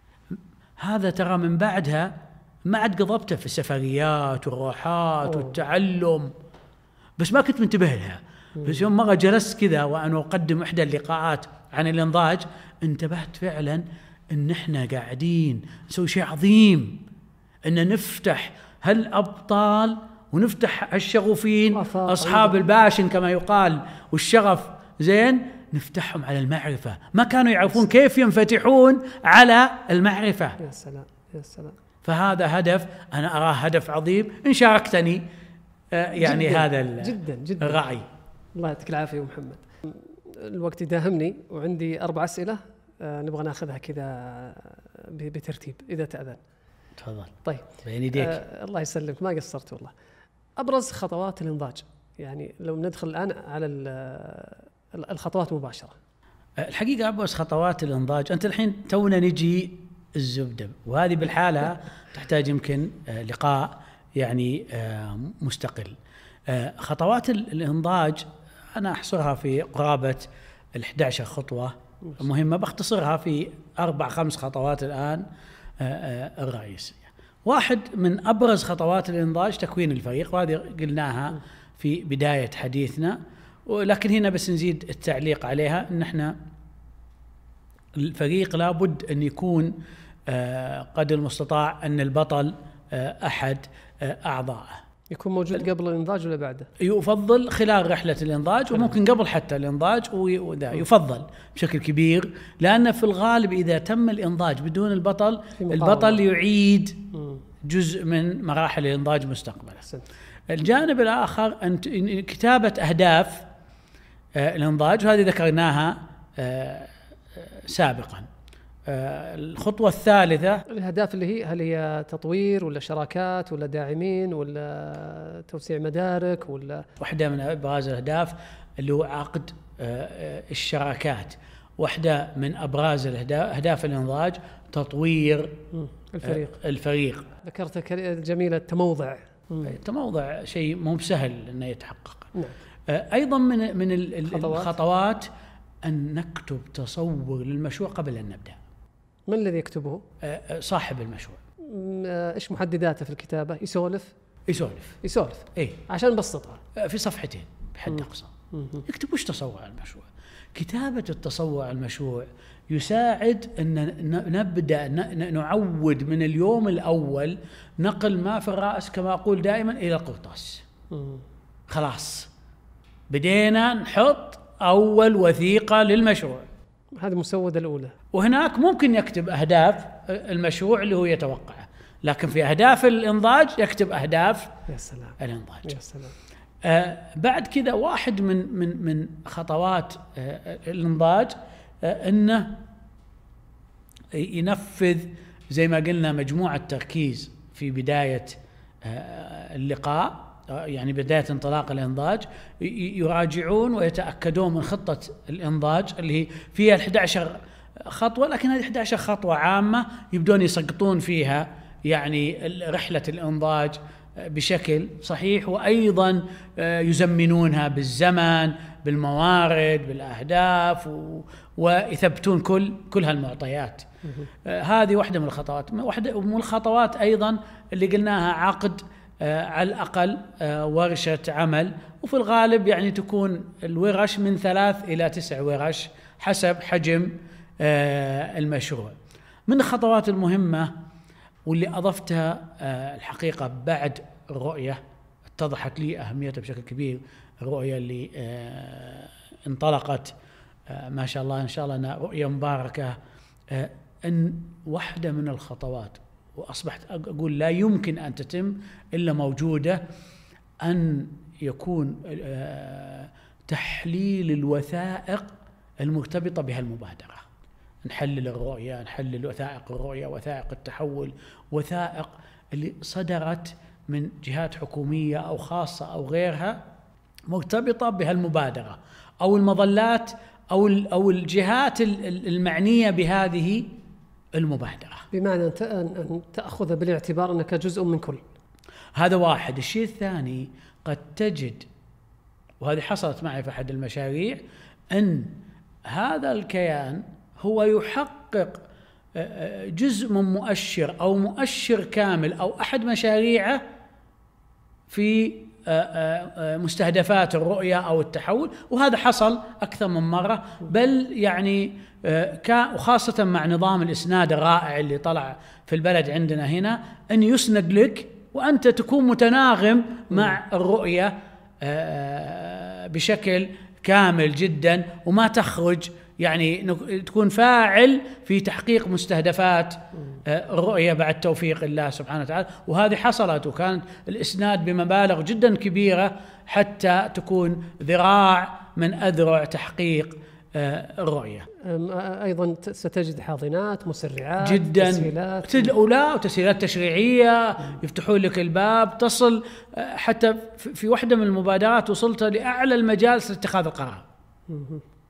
هذا ترى من بعدها ما عاد قضبته في السفريات والروحات والتعلم، بس ما كنت منتبه لها. بس يوم مرة جلست كذا وأنا أقدم إحدى اللقاءات عن الإنضاج، انتبهت فعلا إن إحنا قاعدين نسوي شيء عظيم، إن نفتح هالأبطال ونفتح الشغوفين أصحاب الباشن كما يقال والشغف زين، نفتحهم على المعرفة. ما كانوا يعرفون كيف ينفتحون على المعرفة. يا سلام يا سلام. فهذا هدف أنا أراه هدف عظيم، إن شاركتني يعني جداً هذا جدا جدا الرأي. الله يعطيك العافية محمد. الوقت يداهمني وعندي أربع أسئلة آه نبغى ناخذها كذا بترتيب إذا تأذن. تفضل. طيب بين يديك. آه الله يسلمك، ما قصرت والله. أبرز خطوات الإنضاج، يعني لو ندخل الآن على الخطوات مباشرة. الحقيقة أبرز خطوات الإنضاج، أنت الحين تونا نجي الزبدة، وهذه بالحالة تحتاج يمكن لقاء يعني مستقل. خطوات الإنضاج أنا أحصرها في قرابة الإحدى عشر خطوة مهمة، باختصرها في أربع خمس خطوات الآن الرئيسية. واحد من أبرز خطوات الإنضاج تكوين الفريق، وهذه قلناها في بداية حديثنا، ولكن هنا بس نزيد التعليق عليها أن احنا الفريق لابد أن يكون قدر المستطاع أن البطل أحد أعضائه يكون موجود قبل الإنضاج ولا بعده؟ يفضل خلال رحلة الإنضاج، وممكن قبل حتى الإنضاج، وذا يفضل بشكل كبير، لأن في الغالب إذا تم الإنضاج بدون البطل، البطل يعيد جزء من مراحل الإنضاج مستقبلا. الجانب الآخر أن كتابة أهداف الإنضاج، وهذه ذكرناها سابقا. الخطوة الثالثة الأهداف اللي هي هل هي تطوير ولا شراكات ولا داعمين ولا توسيع مدارك ولا؟ واحدة من أبرز الأهداف اللي هو عقد الشراكات. واحدة من أبرز أهداف الإنضاج تطوير الفريق. الفريق ذكرت جميلة التموضع. التموضع شيء مو بسهل إنه يتحقق. نعم. أيضا من من الخطوات أن نكتب تصور للمشروع قبل أن نبدأ. من الذي يكتبه؟ صاحب المشروع. إيش محدداته في الكتابة؟ يسولف؟ يسولف يسولف إيه؟ عشان نبسطها في صفحتين بحد أقصى. يكتب وش تصور المشروع. كتابة التصور المشروع يساعد أن نبدأ نعود من اليوم الأول نقل ما في الرأس كما أقول دائما إلى القرطاس. خلاص بدينا نحط أول وثيقة للمشروع، هذه المسودة الأولى. وهناك ممكن يكتب أهداف المشروع اللي هو يتوقعه، لكن في أهداف الإنضاج يكتب أهداف يا سلام. الإنضاج. يا سلام. آه بعد كذا واحد من من من خطوات آه الإنضاج آه إنه ينفذ زي ما قلنا مجموعة تركيز في بداية آه اللقاء، يعني بداية انطلاق الإنضاج، يراجعون ويتأكدون من خطة الإنضاج اللي هي فيها إحدى عشر خطوة، لكن هذه إحدى عشر خطوة عامة يبدون يسقطون فيها يعني رحلة الإنضاج بشكل صحيح، وأيضا يزمنونها بالزمن بالموارد بالأهداف، ويثبتون كل كل هالمعطيات. هذه واحدة من الخطوات. واحدة من الخطوات أيضا اللي قلناها عقد آه على الأقل آه ورشة عمل، وفي الغالب يعني تكون الورش من ثلاث إلى تسع ورش حسب حجم آه المشروع. من الخطوات المهمة واللي أضفتها آه الحقيقة بعد الرؤية اتضحت لي أهميتها بشكل كبير، الرؤية اللي آه انطلقت آه ما شاء الله إن شاء الله أنها رؤية مباركة، آه أن واحدة من الخطوات وأصبحت أقول لا يمكن أن تتم إلا موجودة، أن يكون تحليل الوثائق المرتبطة بهالمبادرة. نحلل الرؤية، نحلل وثائق الرؤية، وثائق التحول، وثائق اللي صدرت من جهات حكومية أو خاصة أو غيرها مرتبطة بهالمبادرة، أو المظلات أو أو الجهات المعنية بهذه المبادرة، بمعنى أن تأخذ بالاعتبار أنك جزء من كل. هذا واحد. الشيء الثاني قد تجد، وهذه حصلت معي في أحد المشاريع، أن هذا الكيان هو يحقق جزء من مؤشر أو مؤشر كامل أو أحد مشاريعه في مستهدفات الرؤية أو التحول، وهذا حصل أكثر من مرة، بل يعني وخاصة مع نظام الإسناد الرائع اللي طلع في البلد عندنا هنا، أن يسند لك وأنت تكون متناغم مع الرؤية بشكل كامل جدا، وما تخرج يعني تكون فاعل في تحقيق مستهدفات الرؤية بعد توفيق الله سبحانه وتعالى. وهذه حصلت، وكانت الإسناد بمبالغ جدا كبيرة حتى تكون ذراع من أذرع تحقيق الرؤية. أيضا ستجد حاضنات، مسرعات، جدا، تسهيلات، أولا وتسهيلات تشريعية يفتحون لك الباب، تصل حتى في واحدة من المبادرات وصلت لأعلى المجالس لاتخاذ القرار.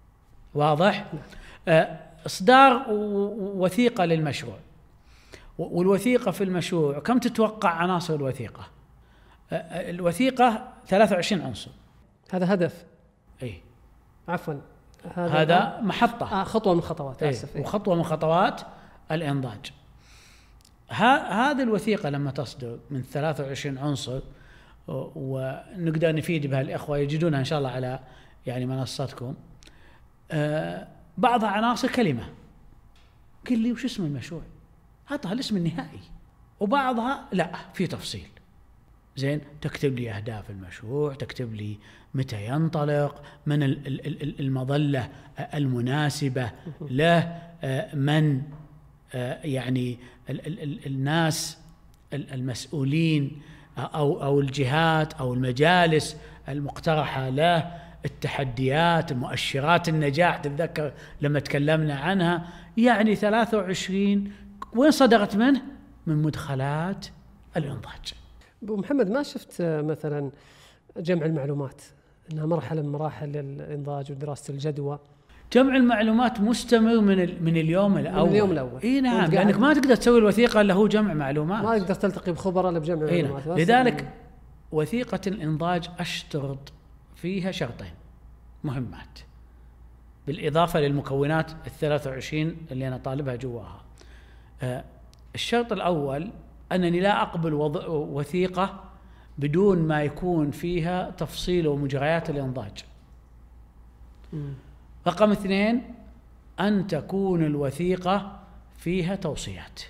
واضح؟ آه إصدار وثيقة للمشروع، والوثيقة في المشروع كم تتوقع عناصر الوثيقة؟ آه الوثيقة ثلاثة وعشرين عنصر. هذا هدف. إيه عفوا هذا, هذا محطة. آه خطوة من خطوات. إيه آسف. إيه؟ وخطوة من خطوات الإنضاج. هذه الوثيقة لما تصدر من ثلاثة وعشرين عنصر، ونقدر نفيد بها الإخوة يجدونها إن شاء الله على يعني منصتكم. آه بعضها عناصر كلمة، قل لي وش اسم المشروع، هاتها الاسم النهائي. وبعضها لا في تفصيل، زين تكتب لي أهداف المشروع، تكتب لي متى ينطلق، من المظلة المناسبة له، من يعني الناس المسؤولين أو أو الجهات أو المجالس المقترحة له، التحديات، المؤشرات النجاح تتذكر لما تكلمنا عنها. يعني ثلاثة وعشرين وين صدرت منه؟ من مدخلات الإنضاج. أبو محمد، ما شفت مثلا جمع المعلومات أنها مرحلة من مراحل الإنضاج ودراسة الجدوى؟ جمع المعلومات مستمر من من اليوم الأول. من اليوم الأول. إيه نعم، لأنك ما تقدر تسوي الوثيقة إلا هو جمع معلومات. ما تقدر تلتقي بخبراء إلا بجمع إيه معلومات. نعم. لذلك وثيقة الإنضاج أشترط فيها شرطين مهمات، بالإضافة للمكونات الثلاثة وعشرين اللي أنا طالبها جواها. آه الشرط الأول أنني لا أقبل وثيقة بدون ما يكون فيها تفصيل ومجريات الإنضاج. م. رقم اثنين، أن تكون الوثيقة فيها توصيات.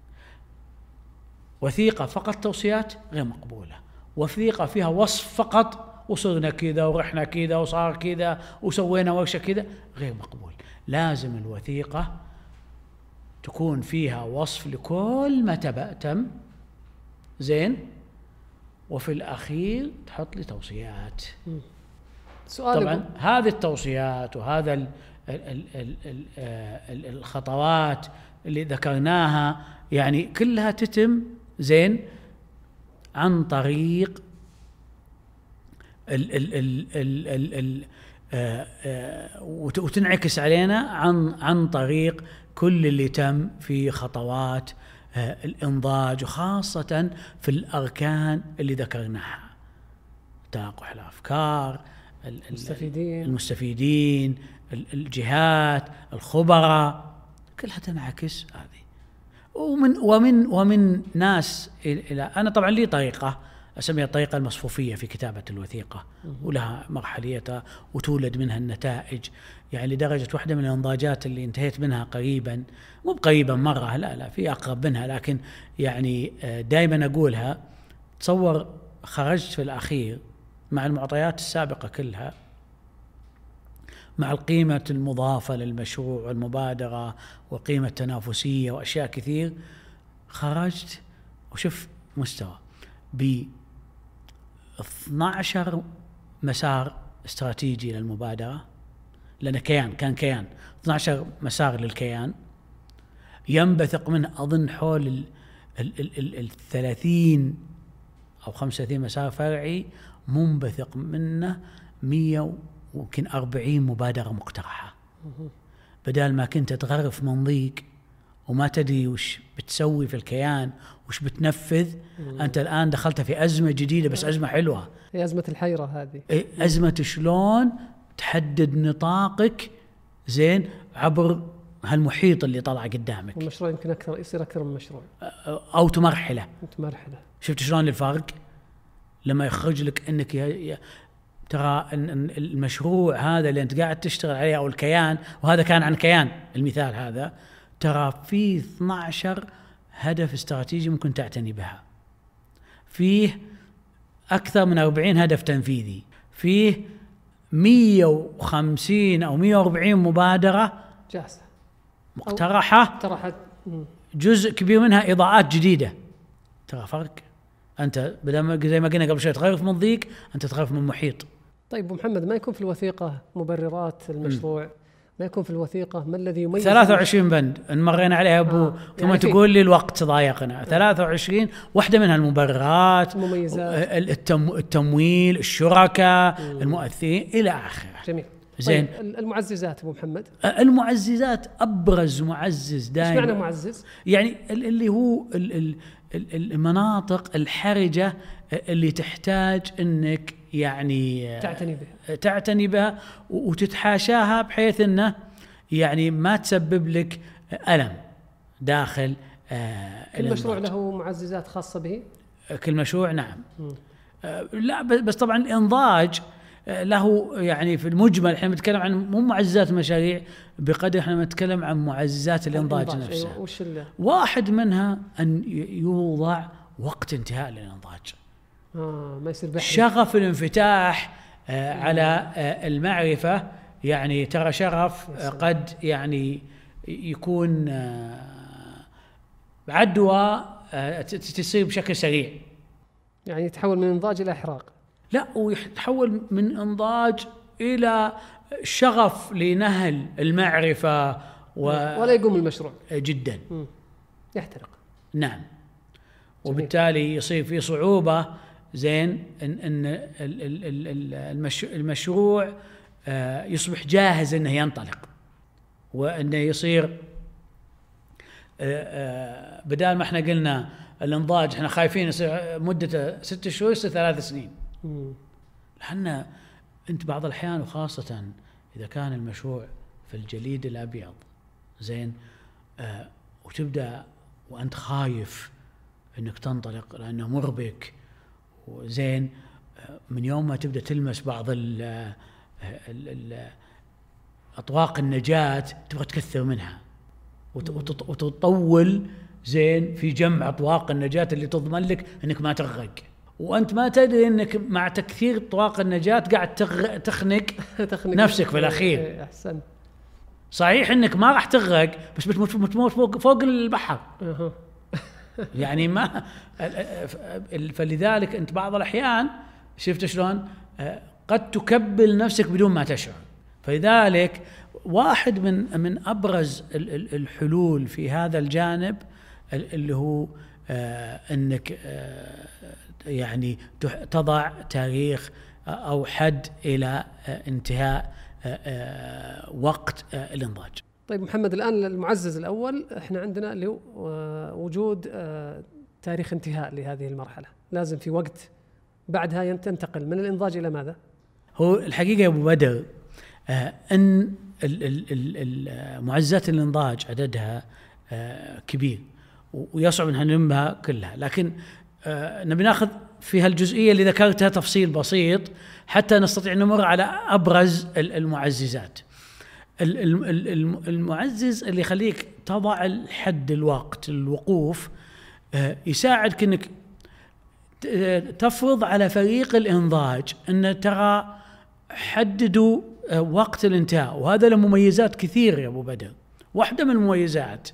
وثيقة فقط توصيات غير مقبولة. وثيقة فيها وصف فقط، وصرنا كذا ورحنا كذا وصار كذا وسوينا ورشة كذا، غير مقبول. لازم الوثيقة تكون فيها وصف لكل ما تم، زين، وفي الأخير تحط لي توصيات. سؤال طبعا هذه التوصيات وهذا ال ال ال ال ال الخطوات اللي ذكرناها يعني كلها تتم زين عن طريق ال ال ال ال ال ال آه آه وتنعكس علينا عن عن طريق كل اللي تم في خطوات آه الإنضاج، وخاصة في الأركان اللي ذكرناها: تلقح الأفكار، المستفيدين المستفيدين الجهات، الخبراء، كلها تنعكس هذه. ومن ومن ومن ناس إلى أنا طبعا لي طريقة أسميها الطريقة المصفوفية في كتابة الوثيقة، ولها مرحليتها وتولد منها النتائج، يعني لدرجة واحدة من الإنضاجات اللي انتهيت منها قريبا، مو قريبا مرة، لا لا في أقرب منها، لكن يعني دائما أقولها: تصور خرجت في الأخير مع المعطيات السابقة كلها، مع القيمة المضافة للمشروع والمبادرة وقيمة تنافسية وأشياء كثير، خرجت وشوف مستوى ب اثنا عشر مسار استراتيجي للمبادرة، لأن كيان كان كيان اثنا عشر مسار للكيان، ينبثق منه أظن حول ال ال ال ال الثلاثين أو خمسة وثلاثين مسار فرعي، منبثق منه مية ويمكن أربعين مبادرة مقترحة. بدال ما كنت تغرف من ضيق وما تدري وش بتسوي في الكيان وش بتنفذ، مم. أنت الآن دخلت في أزمة جديدة، بس أزمة حلوة، هي أزمة الحيرة هذه. أزمة شلون تحدد نطاقك زين عبر هالمحيط اللي طلع قدامك. المشروع يمكن أكثر، يصير أكثر من مشروع أو تمرحلة. تمرحلة. شفت شلون الفرق لما يخرج لك إنك يا يا ترى إن المشروع هذا اللي أنت قاعد تشتغل عليه أو الكيان، وهذا كان عن كيان المثال هذا، ترى فيه اثنا عشر هدف استراتيجي ممكن تعتني بها، فيه أكثر من أربعين هدف تنفيذي، فيه مية وخمسين أو مية وأربعين مبادرة جاهزة مقترحة، اقترحت جزء كبير منها إضاءات جديدة. ترى فرق، أنت بدل زي ما قلنا قبل شوي تغرف من ضيق، أنت تغرف من محيط. طيب أبو محمد، ما يكون في الوثيقة مبررات المشروع؟ م. ما يكون في الوثيقة ما الذي يميز؟ ثلاثة وعشرين بند مرينا عليها أبو، آه. ثم يعني تقول لي الوقت ضايقنا. آه. ثلاثة وعشرين واحدة منها المبررات، المميزات، التم التمويل، الشركاء، م. المؤثرين إلى آخره. جميل. زين. طيب المعززات ابو محمد، المعززات ابرز معزز دائما. ايش معنى معزز؟ يعني اللي هو المناطق الحرجه اللي تحتاج انك يعني تعتني بها تعتني بها وتتحاشاها بحيث انه يعني ما تسبب لك الم داخل آه كل مشروع له معززات خاصه به. كل مشروع نعم. آه لا بس طبعا الانضاج له يعني في المجمل احنا بنتكلم عن مو معززات المشاريع بقدر احنا بنتكلم عن معززات الانضاج نفسها. أيوة. وش واحد منها ان يوضع وقت انتهاء للانضاج. اه ما يصير بحري. شغف الانفتاح آه على آه المعرفه، يعني ترى شغف آه قد يعني يكون آه عدوى آه تصير بشكل سريع، يعني يتحول من انضاج الى احراق. لا، ويتحول من انضاج الى شغف لنهل المعرفه و... ولا يقوم المشروع جدا م. يحترق. نعم. وبالتالي يصير في صعوبه زين ان ان المشروع يصبح جاهز انه ينطلق، وانه يصير بدال ما احنا قلنا الانضاج احنا خايفين يصير مدته ست شهور يصير ثلاث سنين. لأن أنت بعض الأحيان وخاصة إذا كان المشروع في الجليد الأبيض زين آه وتبدأ وأنت خايف أنك تنطلق لأنه مربك وزين آه من يوم ما تبدأ تلمس بعض ال ال ال أطواق النجاة تبغى تكثر منها وتطول زين في جمع أطواق النجاة اللي تضمن لك أنك ما تغرق، وأنت ما تدري أنك مع تكثير طواق النجاة قاعد تخنق نفسك في الأخير. أحسن. صحيح أنك ما راح تغرق بس بتموت فوق, فوق البحر. يعني ما فلذلك أنت بعض الأحيان شفت شلون قد تكبل نفسك بدون ما تشعر. فلذلك واحد من من أبرز الحلول في هذا الجانب اللي هو أنك يعني تضع تاريخ أو حد إلى انتهاء وقت الإنضاج. طيب محمد، الآن المعزز الأول احنا عندنا اللي هو وجود تاريخ انتهاء لهذه المرحلة، لازم في وقت بعدها تنتقل من الإنضاج إلى ماذا؟ هو الحقيقة يا أبو بدر أن معززات الإنضاج عددها كبير ويصعب أن نلمها كلها، لكن نبي ناخذ في هالجزئية اللي ذكرتها تفصيل بسيط حتى نستطيع نمر على أبرز المعززات. المعزز اللي يخليك تضع الحد الوقت الوقوف يساعدك أنك تفرض على فريق الإنضاج أن ترى حددوا وقت الانتهاء، وهذا له مميزات كثيرة يا أبو بدر. واحدة من المميزات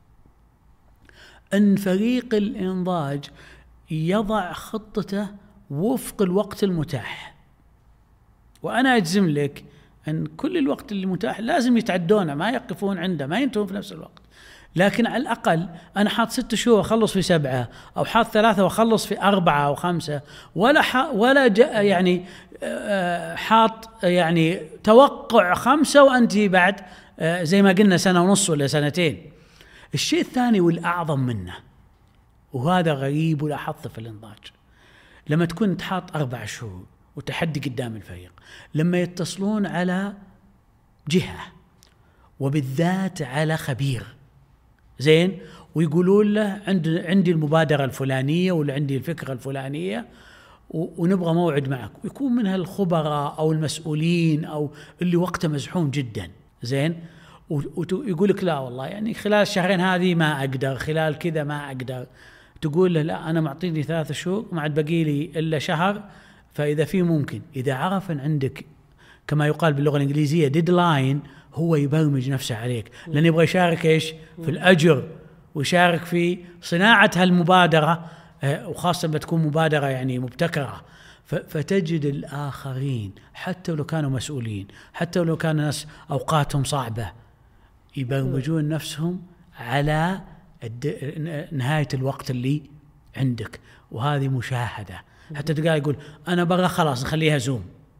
أن فريق الإنضاج يضع خطته وفق الوقت المتاح، وأنا أجزم لك أن كل الوقت اللي متاح لازم يتعدونه، ما يقفون عنده، ما ينتهون في نفس الوقت. لكن على الأقل أنا حاط ست شهور أخلص في سبعة، أو حاط ثلاثة وأخلص في أربعة أو خمسة، ولا ح... ولا جاء يعني حاط يعني توقع خمسة وأنتي بعد زي ما قلنا سنة ونص ولا سنتين. الشيء الثاني والأعظم منه، وهذا غريب ولاحظته في الإنضاج، لما تكون تحط أربع شهور وتحدي قدام الفريق، لما يتصلون على جهة وبالذات على خبير زين ويقولون له عند عندي المبادرة الفلانية ولا عندي الفكرة الفلانية ونبغى موعد معك، ويكون منها الخبراء أو المسؤولين أو اللي وقته مزحوم جدا زين، ويقول لك لا والله يعني خلال الشهرين هذه ما أقدر، خلال كذا ما أقدر. تقول له لا أنا معطيني ثلاث شهور ما عاد بقي لي إلا شهر، فإذا في ممكن إذا عرف أن عندك كما يقال باللغة الإنجليزية ديدلاين هو يبرمج نفسه عليك، لأن يبغى يشارك إيش في الأجر ويشارك في صناعة هالمبادرة، وخاصة بتكون مبادرة يعني مبتكرة. فتجد الآخرين حتى لو كانوا مسؤولين، حتى لو كانوا ناس أوقاتهم صعبة، يبرمجون نفسهم على نهاية الوقت اللي عندك. وهذه مشاهدة، حتى تلقاه يقول أنا بغى خلاص نخليها زوم،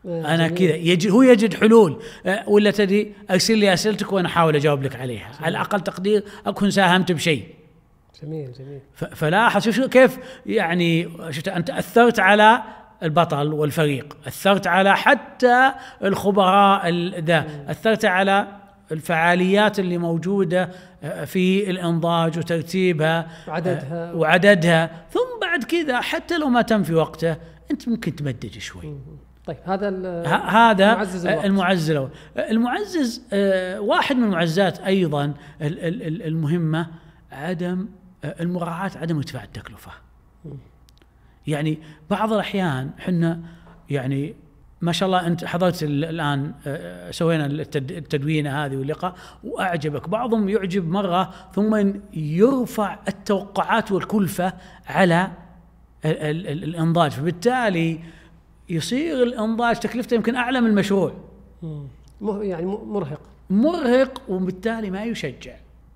أنا كذا يجد هو يجد حلول، ولا تدري أرسل لي أسئلتك وأنا أحاول أجاوب لك عليها، جميل. على أقل تقدير أكون ساهمت بشيء. جميل جميل. فلاحظ شوف كيف يعني شفت أنت أثرت على البطل والفريق، أثرت على حتى الخبراء ذا، أثرت على الفعاليات اللي موجودة في الإنضاج وترتيبها وعددها وعددها ثم بعد كذا حتى لو ما تم في وقته أنت ممكن تمدج شوي. طيب هذا هذا المعزز المعزز المعزز واحد من المعززات أيضا المهمة عدم المراعاة، عدم ارتفاع التكلفة. يعني بعض الأحيان حنا يعني ما شاء الله أنت حضرت الآن سوينا التدوينة هذه واللقاء وأعجبك، بعضهم يعجب مرة ثم يرفع التوقعات والكلفة على الإنضاج، فبالتالي يصير الإنضاج تكلفته يمكن أعلى من المشروع، يعني مرهق مرهق وبالتالي ما يشجع.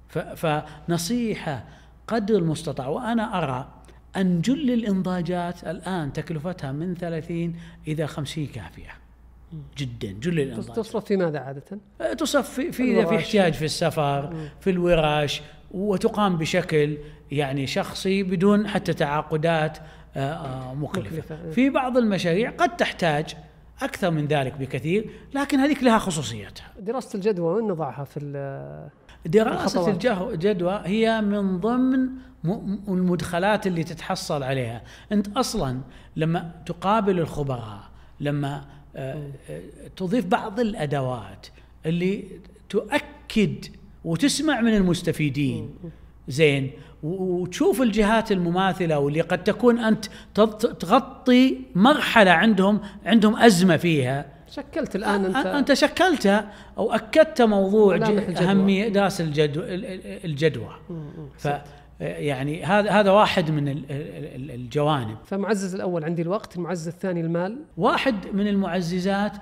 فنصيحة قدر المستطاع، وأنا أرى أن جل الإنضاجات الآن تكلفتها من ثلاثين إلى خمسين كافية جدا. جل الإنضاجات تصرف في ماذا عادة؟ تصرف في في, في احتياج في السفر، مم. في الورش، وتقام بشكل يعني شخصي بدون حتى تعاقدات مكلفة. مكلفة. في بعض المشاريع قد تحتاج أكثر من ذلك بكثير، لكن هذيك لها خصوصياتها. دراسة الجدوى وين نضعها في دراسة الجدوى هي من ضمن المدخلات اللي تتحصل عليها. أنت أصلا لما تقابل الخبراء، لما تضيف بعض الأدوات اللي تؤكد وتسمع من المستفيدين زين، وتشوف الجهات المماثلة واللي قد تكون أنت تغطي مرحلة عندهم عندهم أزمة فيها، شكلت الآن أنت أنت شكلتها أو أكدت موضوع أهمية دراسة الجدوى الجدوى ف يعني هذا هذا واحد من الجوانب. فمعزز الأول عندي الوقت، المعزز الثاني المال. واحد من المعززات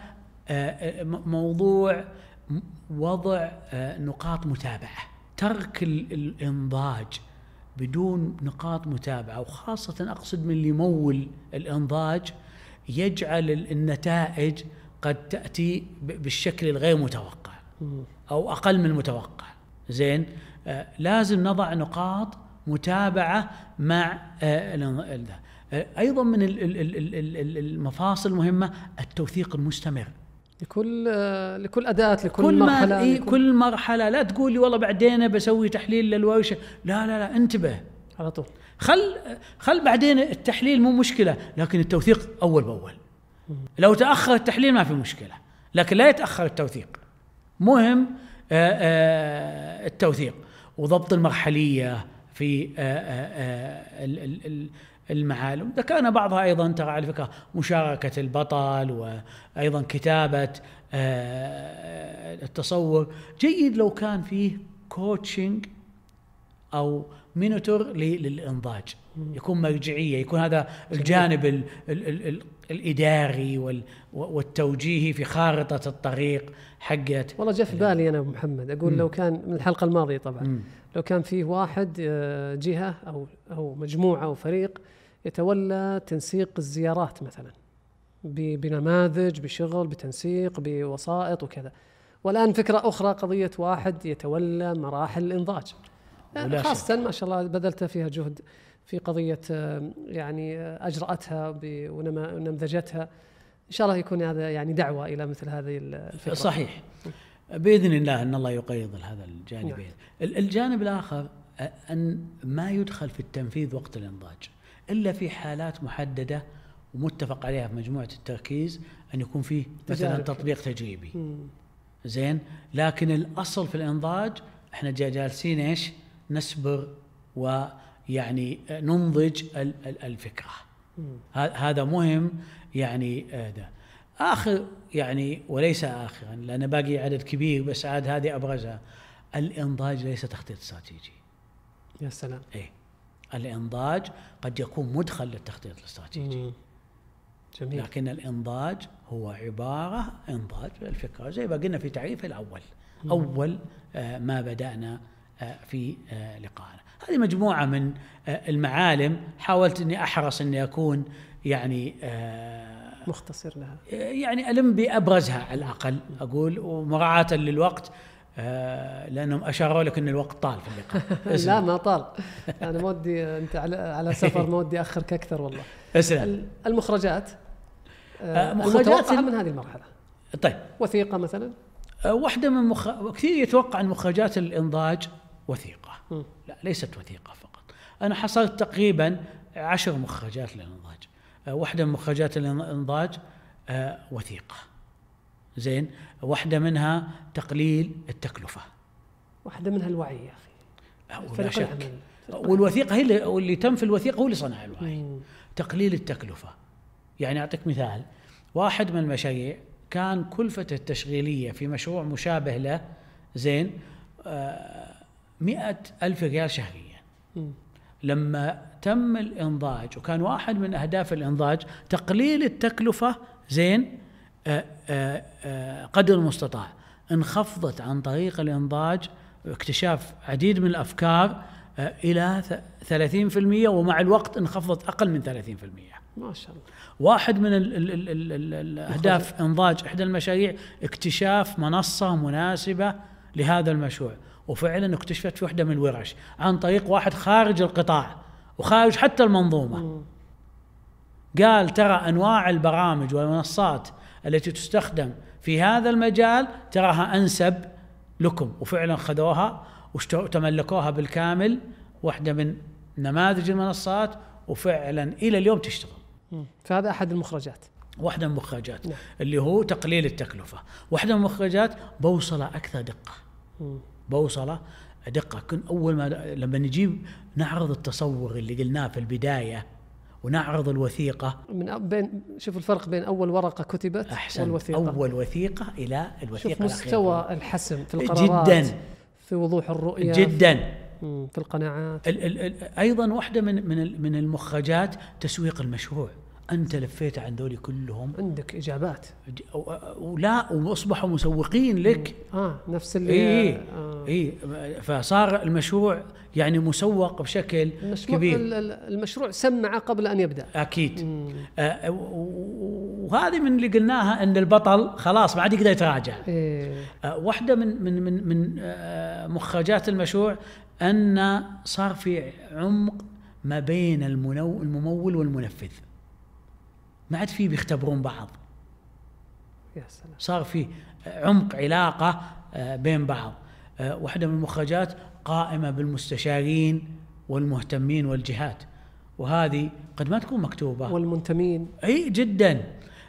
موضوع وضع نقاط متابعة، ترك الإنضاج بدون نقاط متابعة، وخاصة أقصد من اللي يمول الإنضاج يجعل النتائج قد تأتي بالشكل الغير متوقع أو أقل من المتوقع. زين آه لازم نضع نقاط متابعة مع آه أيضا من المفاصل المهمة التوثيق المستمر لكل آه لكل أداة، لكل كل مرحلة إيه لكل, كل مرحلة. لا تقول لي والله بعدين بسوي تحليل للورشة، لا لا لا انتبه على طول، خل خل بعدين التحليل مو مشكلة، لكن التوثيق أول بأول. لو تأخر التحليل ما في مشكلة، لكن لا يتأخر التوثيق. مهم آآ آآ التوثيق وضبط المرحلية في آآ المعالم. ذكرنا بعضها أيضا ترى على فكرة مشاركة البطل، وأيضا كتابة التصور. جيد لو كان فيه كوتشنج أو مينوتور للإنضاج، يكون مرجعية، يكون هذا الجانب ال ال ال الإداري والتوجيهي في خارطة الطريق حقت. والله جاء في بالي أنا أبو محمد أقول مم. لو كان من الحلقة الماضية طبعا مم. لو كان فيه واحد جهة أو أو مجموعة أو فريق يتولى تنسيق الزيارات مثلا بنماذج، بشغل، بتنسيق، بوسائط وكذا. والآن فكرة أخرى قضية واحد يتولى مراحل الإنضاج، خاصة ما شاء الله بذلت فيها جهد في قضية يعني أجرأتها ونمذجتها. إن شاء الله يكون هذا يعني دعوة إلى مثل هذه الفكرة. صحيح بإذن الله أن الله يقيض هذا الجانب. نعم. الجانب الآخر أن ما يدخل في التنفيذ وقت الإنضاج إلا في حالات محددة ومتفق عليها في مجموعة التركيز، أن يكون فيه مثلا تطبيق تجريبي. مم. زين، لكن الأصل في الإنضاج إحنا جالسين إيش نسبر ويعني ننضج الفكرة. هذا مهم يعني. هذا آخر يعني وليس آخرا لأن باقي عدد كبير، بس عاد هذه أبرزها. الإنضاج ليس تخطيط استراتيجي. يا سلام. إيه، الإنضاج قد يكون مدخل للتخطيط الاستراتيجي. جميل. لكن الإنضاج هو عبارة إنضاج الفكرة زي ما قلنا في تعريف الأول. مم. أول آه ما بدأنا آه في آه لقائنا. هذه مجموعة من آه المعالم حاولت أني أحرص أني أكون يعني آه مختصر لها، يعني ألم بأبرزها على الأقل أقول، ومراعاة للوقت آه لأنهم أشاروا لك أن الوقت طال في اللقاء. لا ما طال، أنا ما ودي أنت على على سفر، ما ودي أخرك أكثر والله. أسلم. المخرجات آه المتوقعة من هذه المرحلة. طيب وثيقة مثلا، آه واحدة من مخ... كثير يتوقع أن مخرجات الإنضاج وثيقة. م. لا ليست وثيقة فقط. أنا حصلت تقريبا عشر مخرجات للإنضاج. آه واحدة من مخرجات الإنضاج آه وثيقة، زين. واحدة منها تقليل التكلفة، واحدة منها الوعي يا أخي، ولا شك. والوثيقة هي اللي, اللي تم في الوثيقة هو اللي صنع الوعي. مم. تقليل التكلفة، يعني أعطيك مثال. واحد من المشاريع كان كلفته التشغيلية في مشروع مشابه له، زين، آه مئة ألف ريال شهريا. مم. لما تم الإنضاج، وكان واحد من أهداف الإنضاج تقليل التكلفة، زين، آآ آآ قدر المستطاع، انخفضت عن طريق الإنضاج اكتشاف عديد من الأفكار إلى ثلاثين بالمئة، ومع الوقت انخفضت أقل من ثلاثين بالمئة. ما شاء الله. واحد من ال ال ال ال ال الأهداف إنضاج إحدى المشاريع اكتشاف منصة مناسبة لهذا المشروع، وفعلا اكتشفت في واحدة من الورش عن طريق واحد خارج القطاع وخارج حتى المنظومة. م. قال ترى أنواع البرامج والمنصات التي تستخدم في هذا المجال تراها أنسب لكم، وفعلا خذوها وتملكوها بالكامل، واحدة من نماذج المنصات، وفعلا إلى اليوم تشتغل. فهذا أحد المخرجات، واحدة من المخرجات. نعم. اللي هو تقليل التكلفة. واحدة من المخرجات بوصلة أكثر دقة. م. بوصلة دقة. كن أول ما لما نجيب نعرض التصور اللي قلناه في البداية ونعرض الوثيقة، من بين شوف الفرق بين أول ورقة كتبت أحسن والوثيقة. أول وثيقة إلى الوثيقة شوف مستوى الأخيرة. الحسم في القرارات جدا، في وضوح الرؤية جدا، في القناعات. ال ال ال أيضا واحدة من من من المخرجات تسويق المشروع. أنت لفيت عن ذولي كلهم، عندك إجابات، ولا وأصبحوا مسوقين لك. آه نفس اللي إيه آه. إيه فصار المشروع يعني مسوق بشكل كبير. المشروع سمع قبل أن يبدأ. أكيد. آه وهذه من اللي قلناها أن البطل خلاص ما عاد يقدر يتراجع. إيه. آه واحدة من من من من آه مخرجات المشروع أن صار في عمق ما بين الممول والمنفذ، ما عاد فيه بيختبرون بعض. يا سلام. صار في عمق علاقة بين بعض. واحدة من المخرجات قائمة بالمستشارين والمهتمين والجهات، وهذه قد ما تكون مكتوبة. والمنتمين. أي جدا.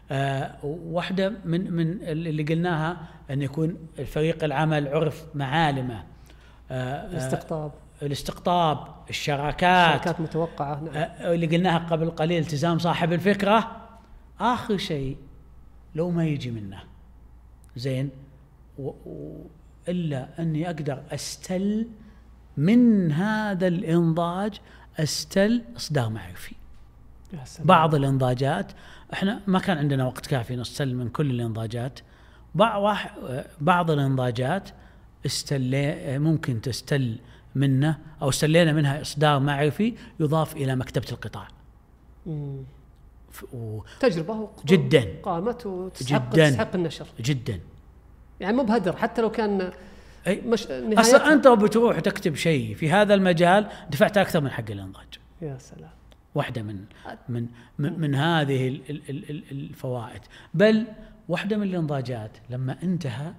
واحدة من من اللي قلناها أن يكون الفريق العمل عرف معالمه. الاستقطاب الاستقطاب الشراكات الشراكات متوقعة. نعم. اللي قلناها قبل قليل التزام صاحب الفكرة. آخر شيء لو ما يجي منه زين و... و... إلا أني أقدر أستل من هذا الإنضاج، أستل إصدار معرفي. بعض الإنضاجات إحنا ما كان عندنا وقت كافي نستل من كل الإنضاجات. بعض بعض الإنضاجات استل ممكن تستل منه أو استلينا منها إصدار معرفي يضاف إلى مكتبة القطاع. مم. و... تجربة جدا قامت وتستحق تستحق النشر جدا، يعني مو بهدر حتى لو كان مش أصلا أنت بتروح تكتب شيء في هذا المجال دفعت أكثر من حق الإنضاج. يا سلام. واحدة من من من, من هذه الفوائد. بل واحدة من الإنضاجات لما انتهى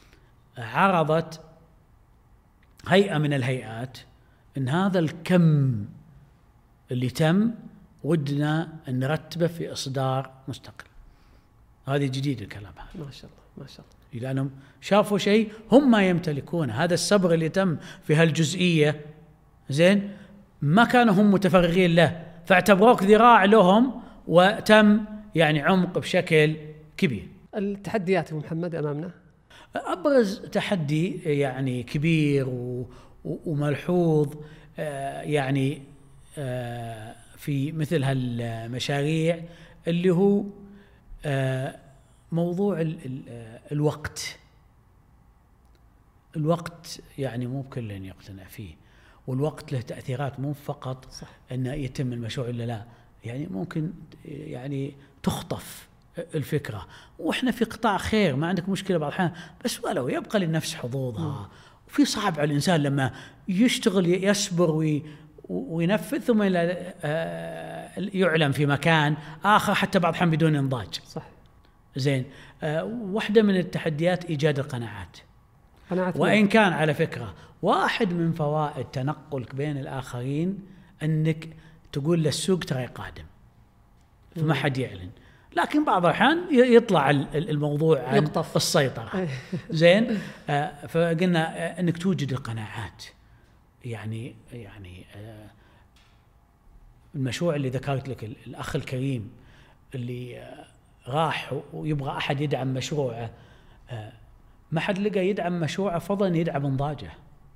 عرضت هيئة من الهيئات إن هذا الكم اللي تم ودنا أن نرتبه في إصدار مستقل. هذه جديد الكلام هذا. ما شاء الله ما شاء الله. لأنهم شافوا شيء هم ما يمتلكونه. هذا الصبر اللي تم في هالجزئية زين ما كانوا هم متفرغين له، فاعتبروك ذراع لهم وتم يعني عمق بشكل كبير. التحديات محمد أمامنا، أبرز تحدي يعني كبير وملحوظ يعني في مثل هالمشاريع اللي هو موضوع الوقت. الوقت يعني مو بكل يقتنع فيه، والوقت له تأثيرات مو فقط صح. أن يتم المشروع إلا لا، يعني ممكن يعني تخطف الفكرة. وإحنا في قطاع خير ما عندك مشكلة بعض الأحيان، بس ولو يبقى للنفس حظوظها. وفي صعب على الإنسان لما يشتغل يصبر وي وينفذ ثم يعلم في مكان آخر حتى بعض الأحيان بدون إنضاج. صح. زين. أه واحدة من التحديات إيجاد القناعات. قناعات وإن كان على فكرة واحد من فوائد تنقلك بين الآخرين أنك تقول للسوق ترى قادم فما حد يعلن، لكن بعض الأحيان يطلع الموضوع عن يقطف السيطرة. زين. أه فقلنا أنك توجد القناعات. يعني يعني أه المشروع اللي ذكرت لك الأخ الكريم اللي راح ويبغى أحد يدعم مشروعه، ما حد لقى يدعم مشروعه فضلا يدعم إنضاجه.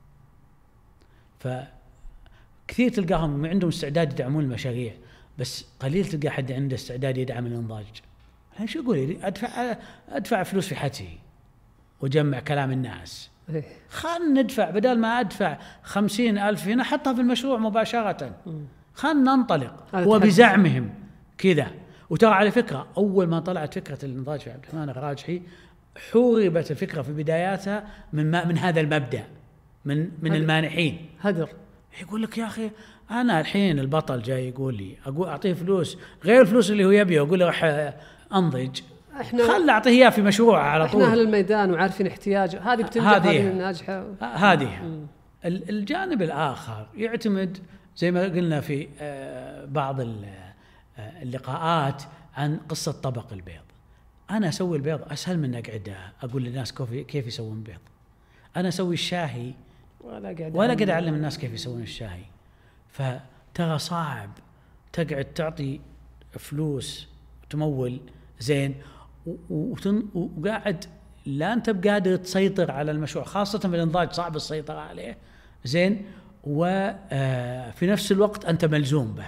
فكثير تلقاهم عندهم استعداد يدعمون المشاريع، بس قليل تلقى حد عنده استعداد يدعم الإنضاج. أنا شو أقول؟ أدفع أدفع فلوس في حتي وجمع كلام الناس. خلنا ندفع بدل ما أدفع خمسين ألف هنا حطها في المشروع مباشرة. خلنا ننطلق وبزعمهم كذا. وترى على فكرة أول ما طلعت فكرة الإنضاج في عبد الرحمن الراجحي حوربت الفكرة في بداياتها من ما من هذا المبدأ من من هدر. المانحين هدر يقول لك يا أخي أنا الحين البطل جاي يقول لي أقول أعطيه فلوس غير الفلوس اللي هو يبيه أقول له راح أنضج. إحنا خل أعطيه إياه في مشروع على طول. إحنا أهل الميدان وعارفين احتياجه. هذه بتنجح هذه الناجحة. هذه الجانب الآخر يعتمد زي ما قلنا في بعض اللقاءات عن قصة طبق البيض. أنا أسوي البيض أسهل من أقعد أقول للناس كيف يسوون بيض. أنا أسوي الشاهي ولا قاعد ولا قاعد أعلم الناس كيف يسوون الشاهي. فترى صعب تقعد تعطي فلوس تمول زين وقاعد لا أنت بقادر تسيطر على المشروع، خاصة بالإنضاج صعب السيطرة عليه زين، وفي نفس الوقت أنت ملزوم به.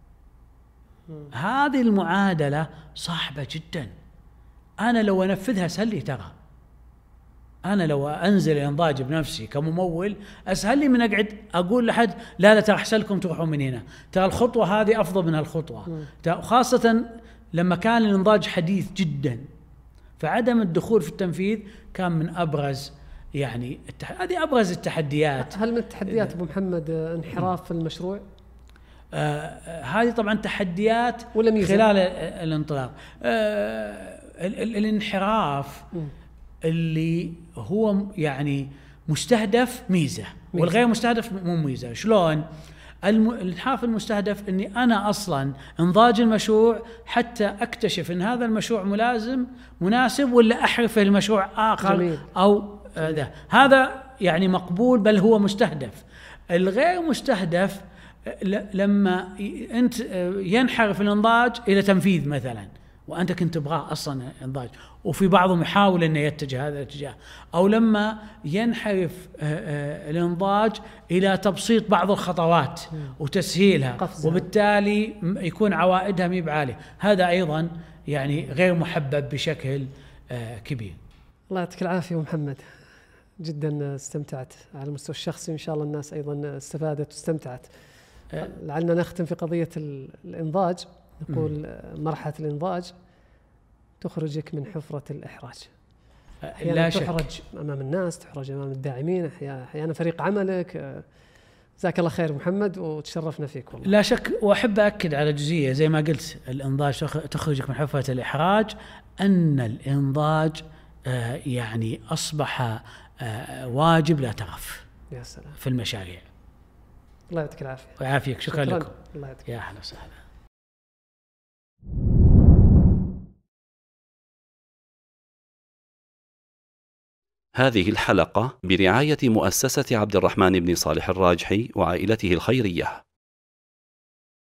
هذه المعادلة صعبة جدا. أنا لو أنفذها أسهل لي، ترى أنا لو أنزل الإنضاج بنفسي كممول أسهل لي من أقعد أقول لحد لا لا ترى أحسن لكم تروحون من هنا، ترى الخطوة هذه أفضل من الخطوة. خاصة لما كان الإنضاج حديث جدا، فعدم الدخول في التنفيذ كان من أبرز يعني التح... هذه أبرز التحديات. هل من التحديات أبو محمد انحراف في المشروع؟ آه هذه طبعا تحديات خلال الانطلاق. آه ال- ال- الانحراف م. اللي هو يعني مستهدف ميزة, ميزة والغير مستهدف مو ميزة. شلون؟ الم... الانحراف المستهدف اني انا اصلا انضاج المشروع حتى اكتشف ان هذا المشروع ملازم مناسب ولا احرفه المشروع اخر. جميل. او آه ده هذا يعني مقبول بل هو مستهدف. الغير مستهدف لما انت ينحرف الانضاج الى تنفيذ مثلا وانت كنت تبغاه اصلا انضاج، وفي بعضهم يحاول انه يتجه هذا الاتجاه، او لما ينحرف الانضاج الى تبسيط بعض الخطوات وتسهيلها وبالتالي يكون عوائدها مي بعاليه. هذا ايضا يعني غير محبب بشكل كبير. الله يعطيك العافيه ابو محمد، جدا استمتعت على المستوى الشخصي، وان شاء الله الناس ايضا استفادت واستمتعت. لعلنا نختم في قضيه الانضاج، نقول م. مرحله الانضاج تخرجك من حفره الاحراج. لا تحرج شك. امام الناس، تحرج امام الداعمين، احيانا فريق عملك. جزاك الله خير محمد وتشرفنا فيك والله. لا شك. واحب اكد على جزئيه زي ما قلت، الانضاج تخرجك من حفره الاحراج، ان الانضاج آه يعني اصبح آه واجب لا ترف. يا سلام. في المشاريع. الله يعطيك العافيه. ويعافيك. شكرا, شكرا لكم. الله يعطيك. يا اهلا وسهلا. هذه الحلقة برعاية مؤسسة عبد الرحمن بن صالح الراجحي وعائلته الخيرية.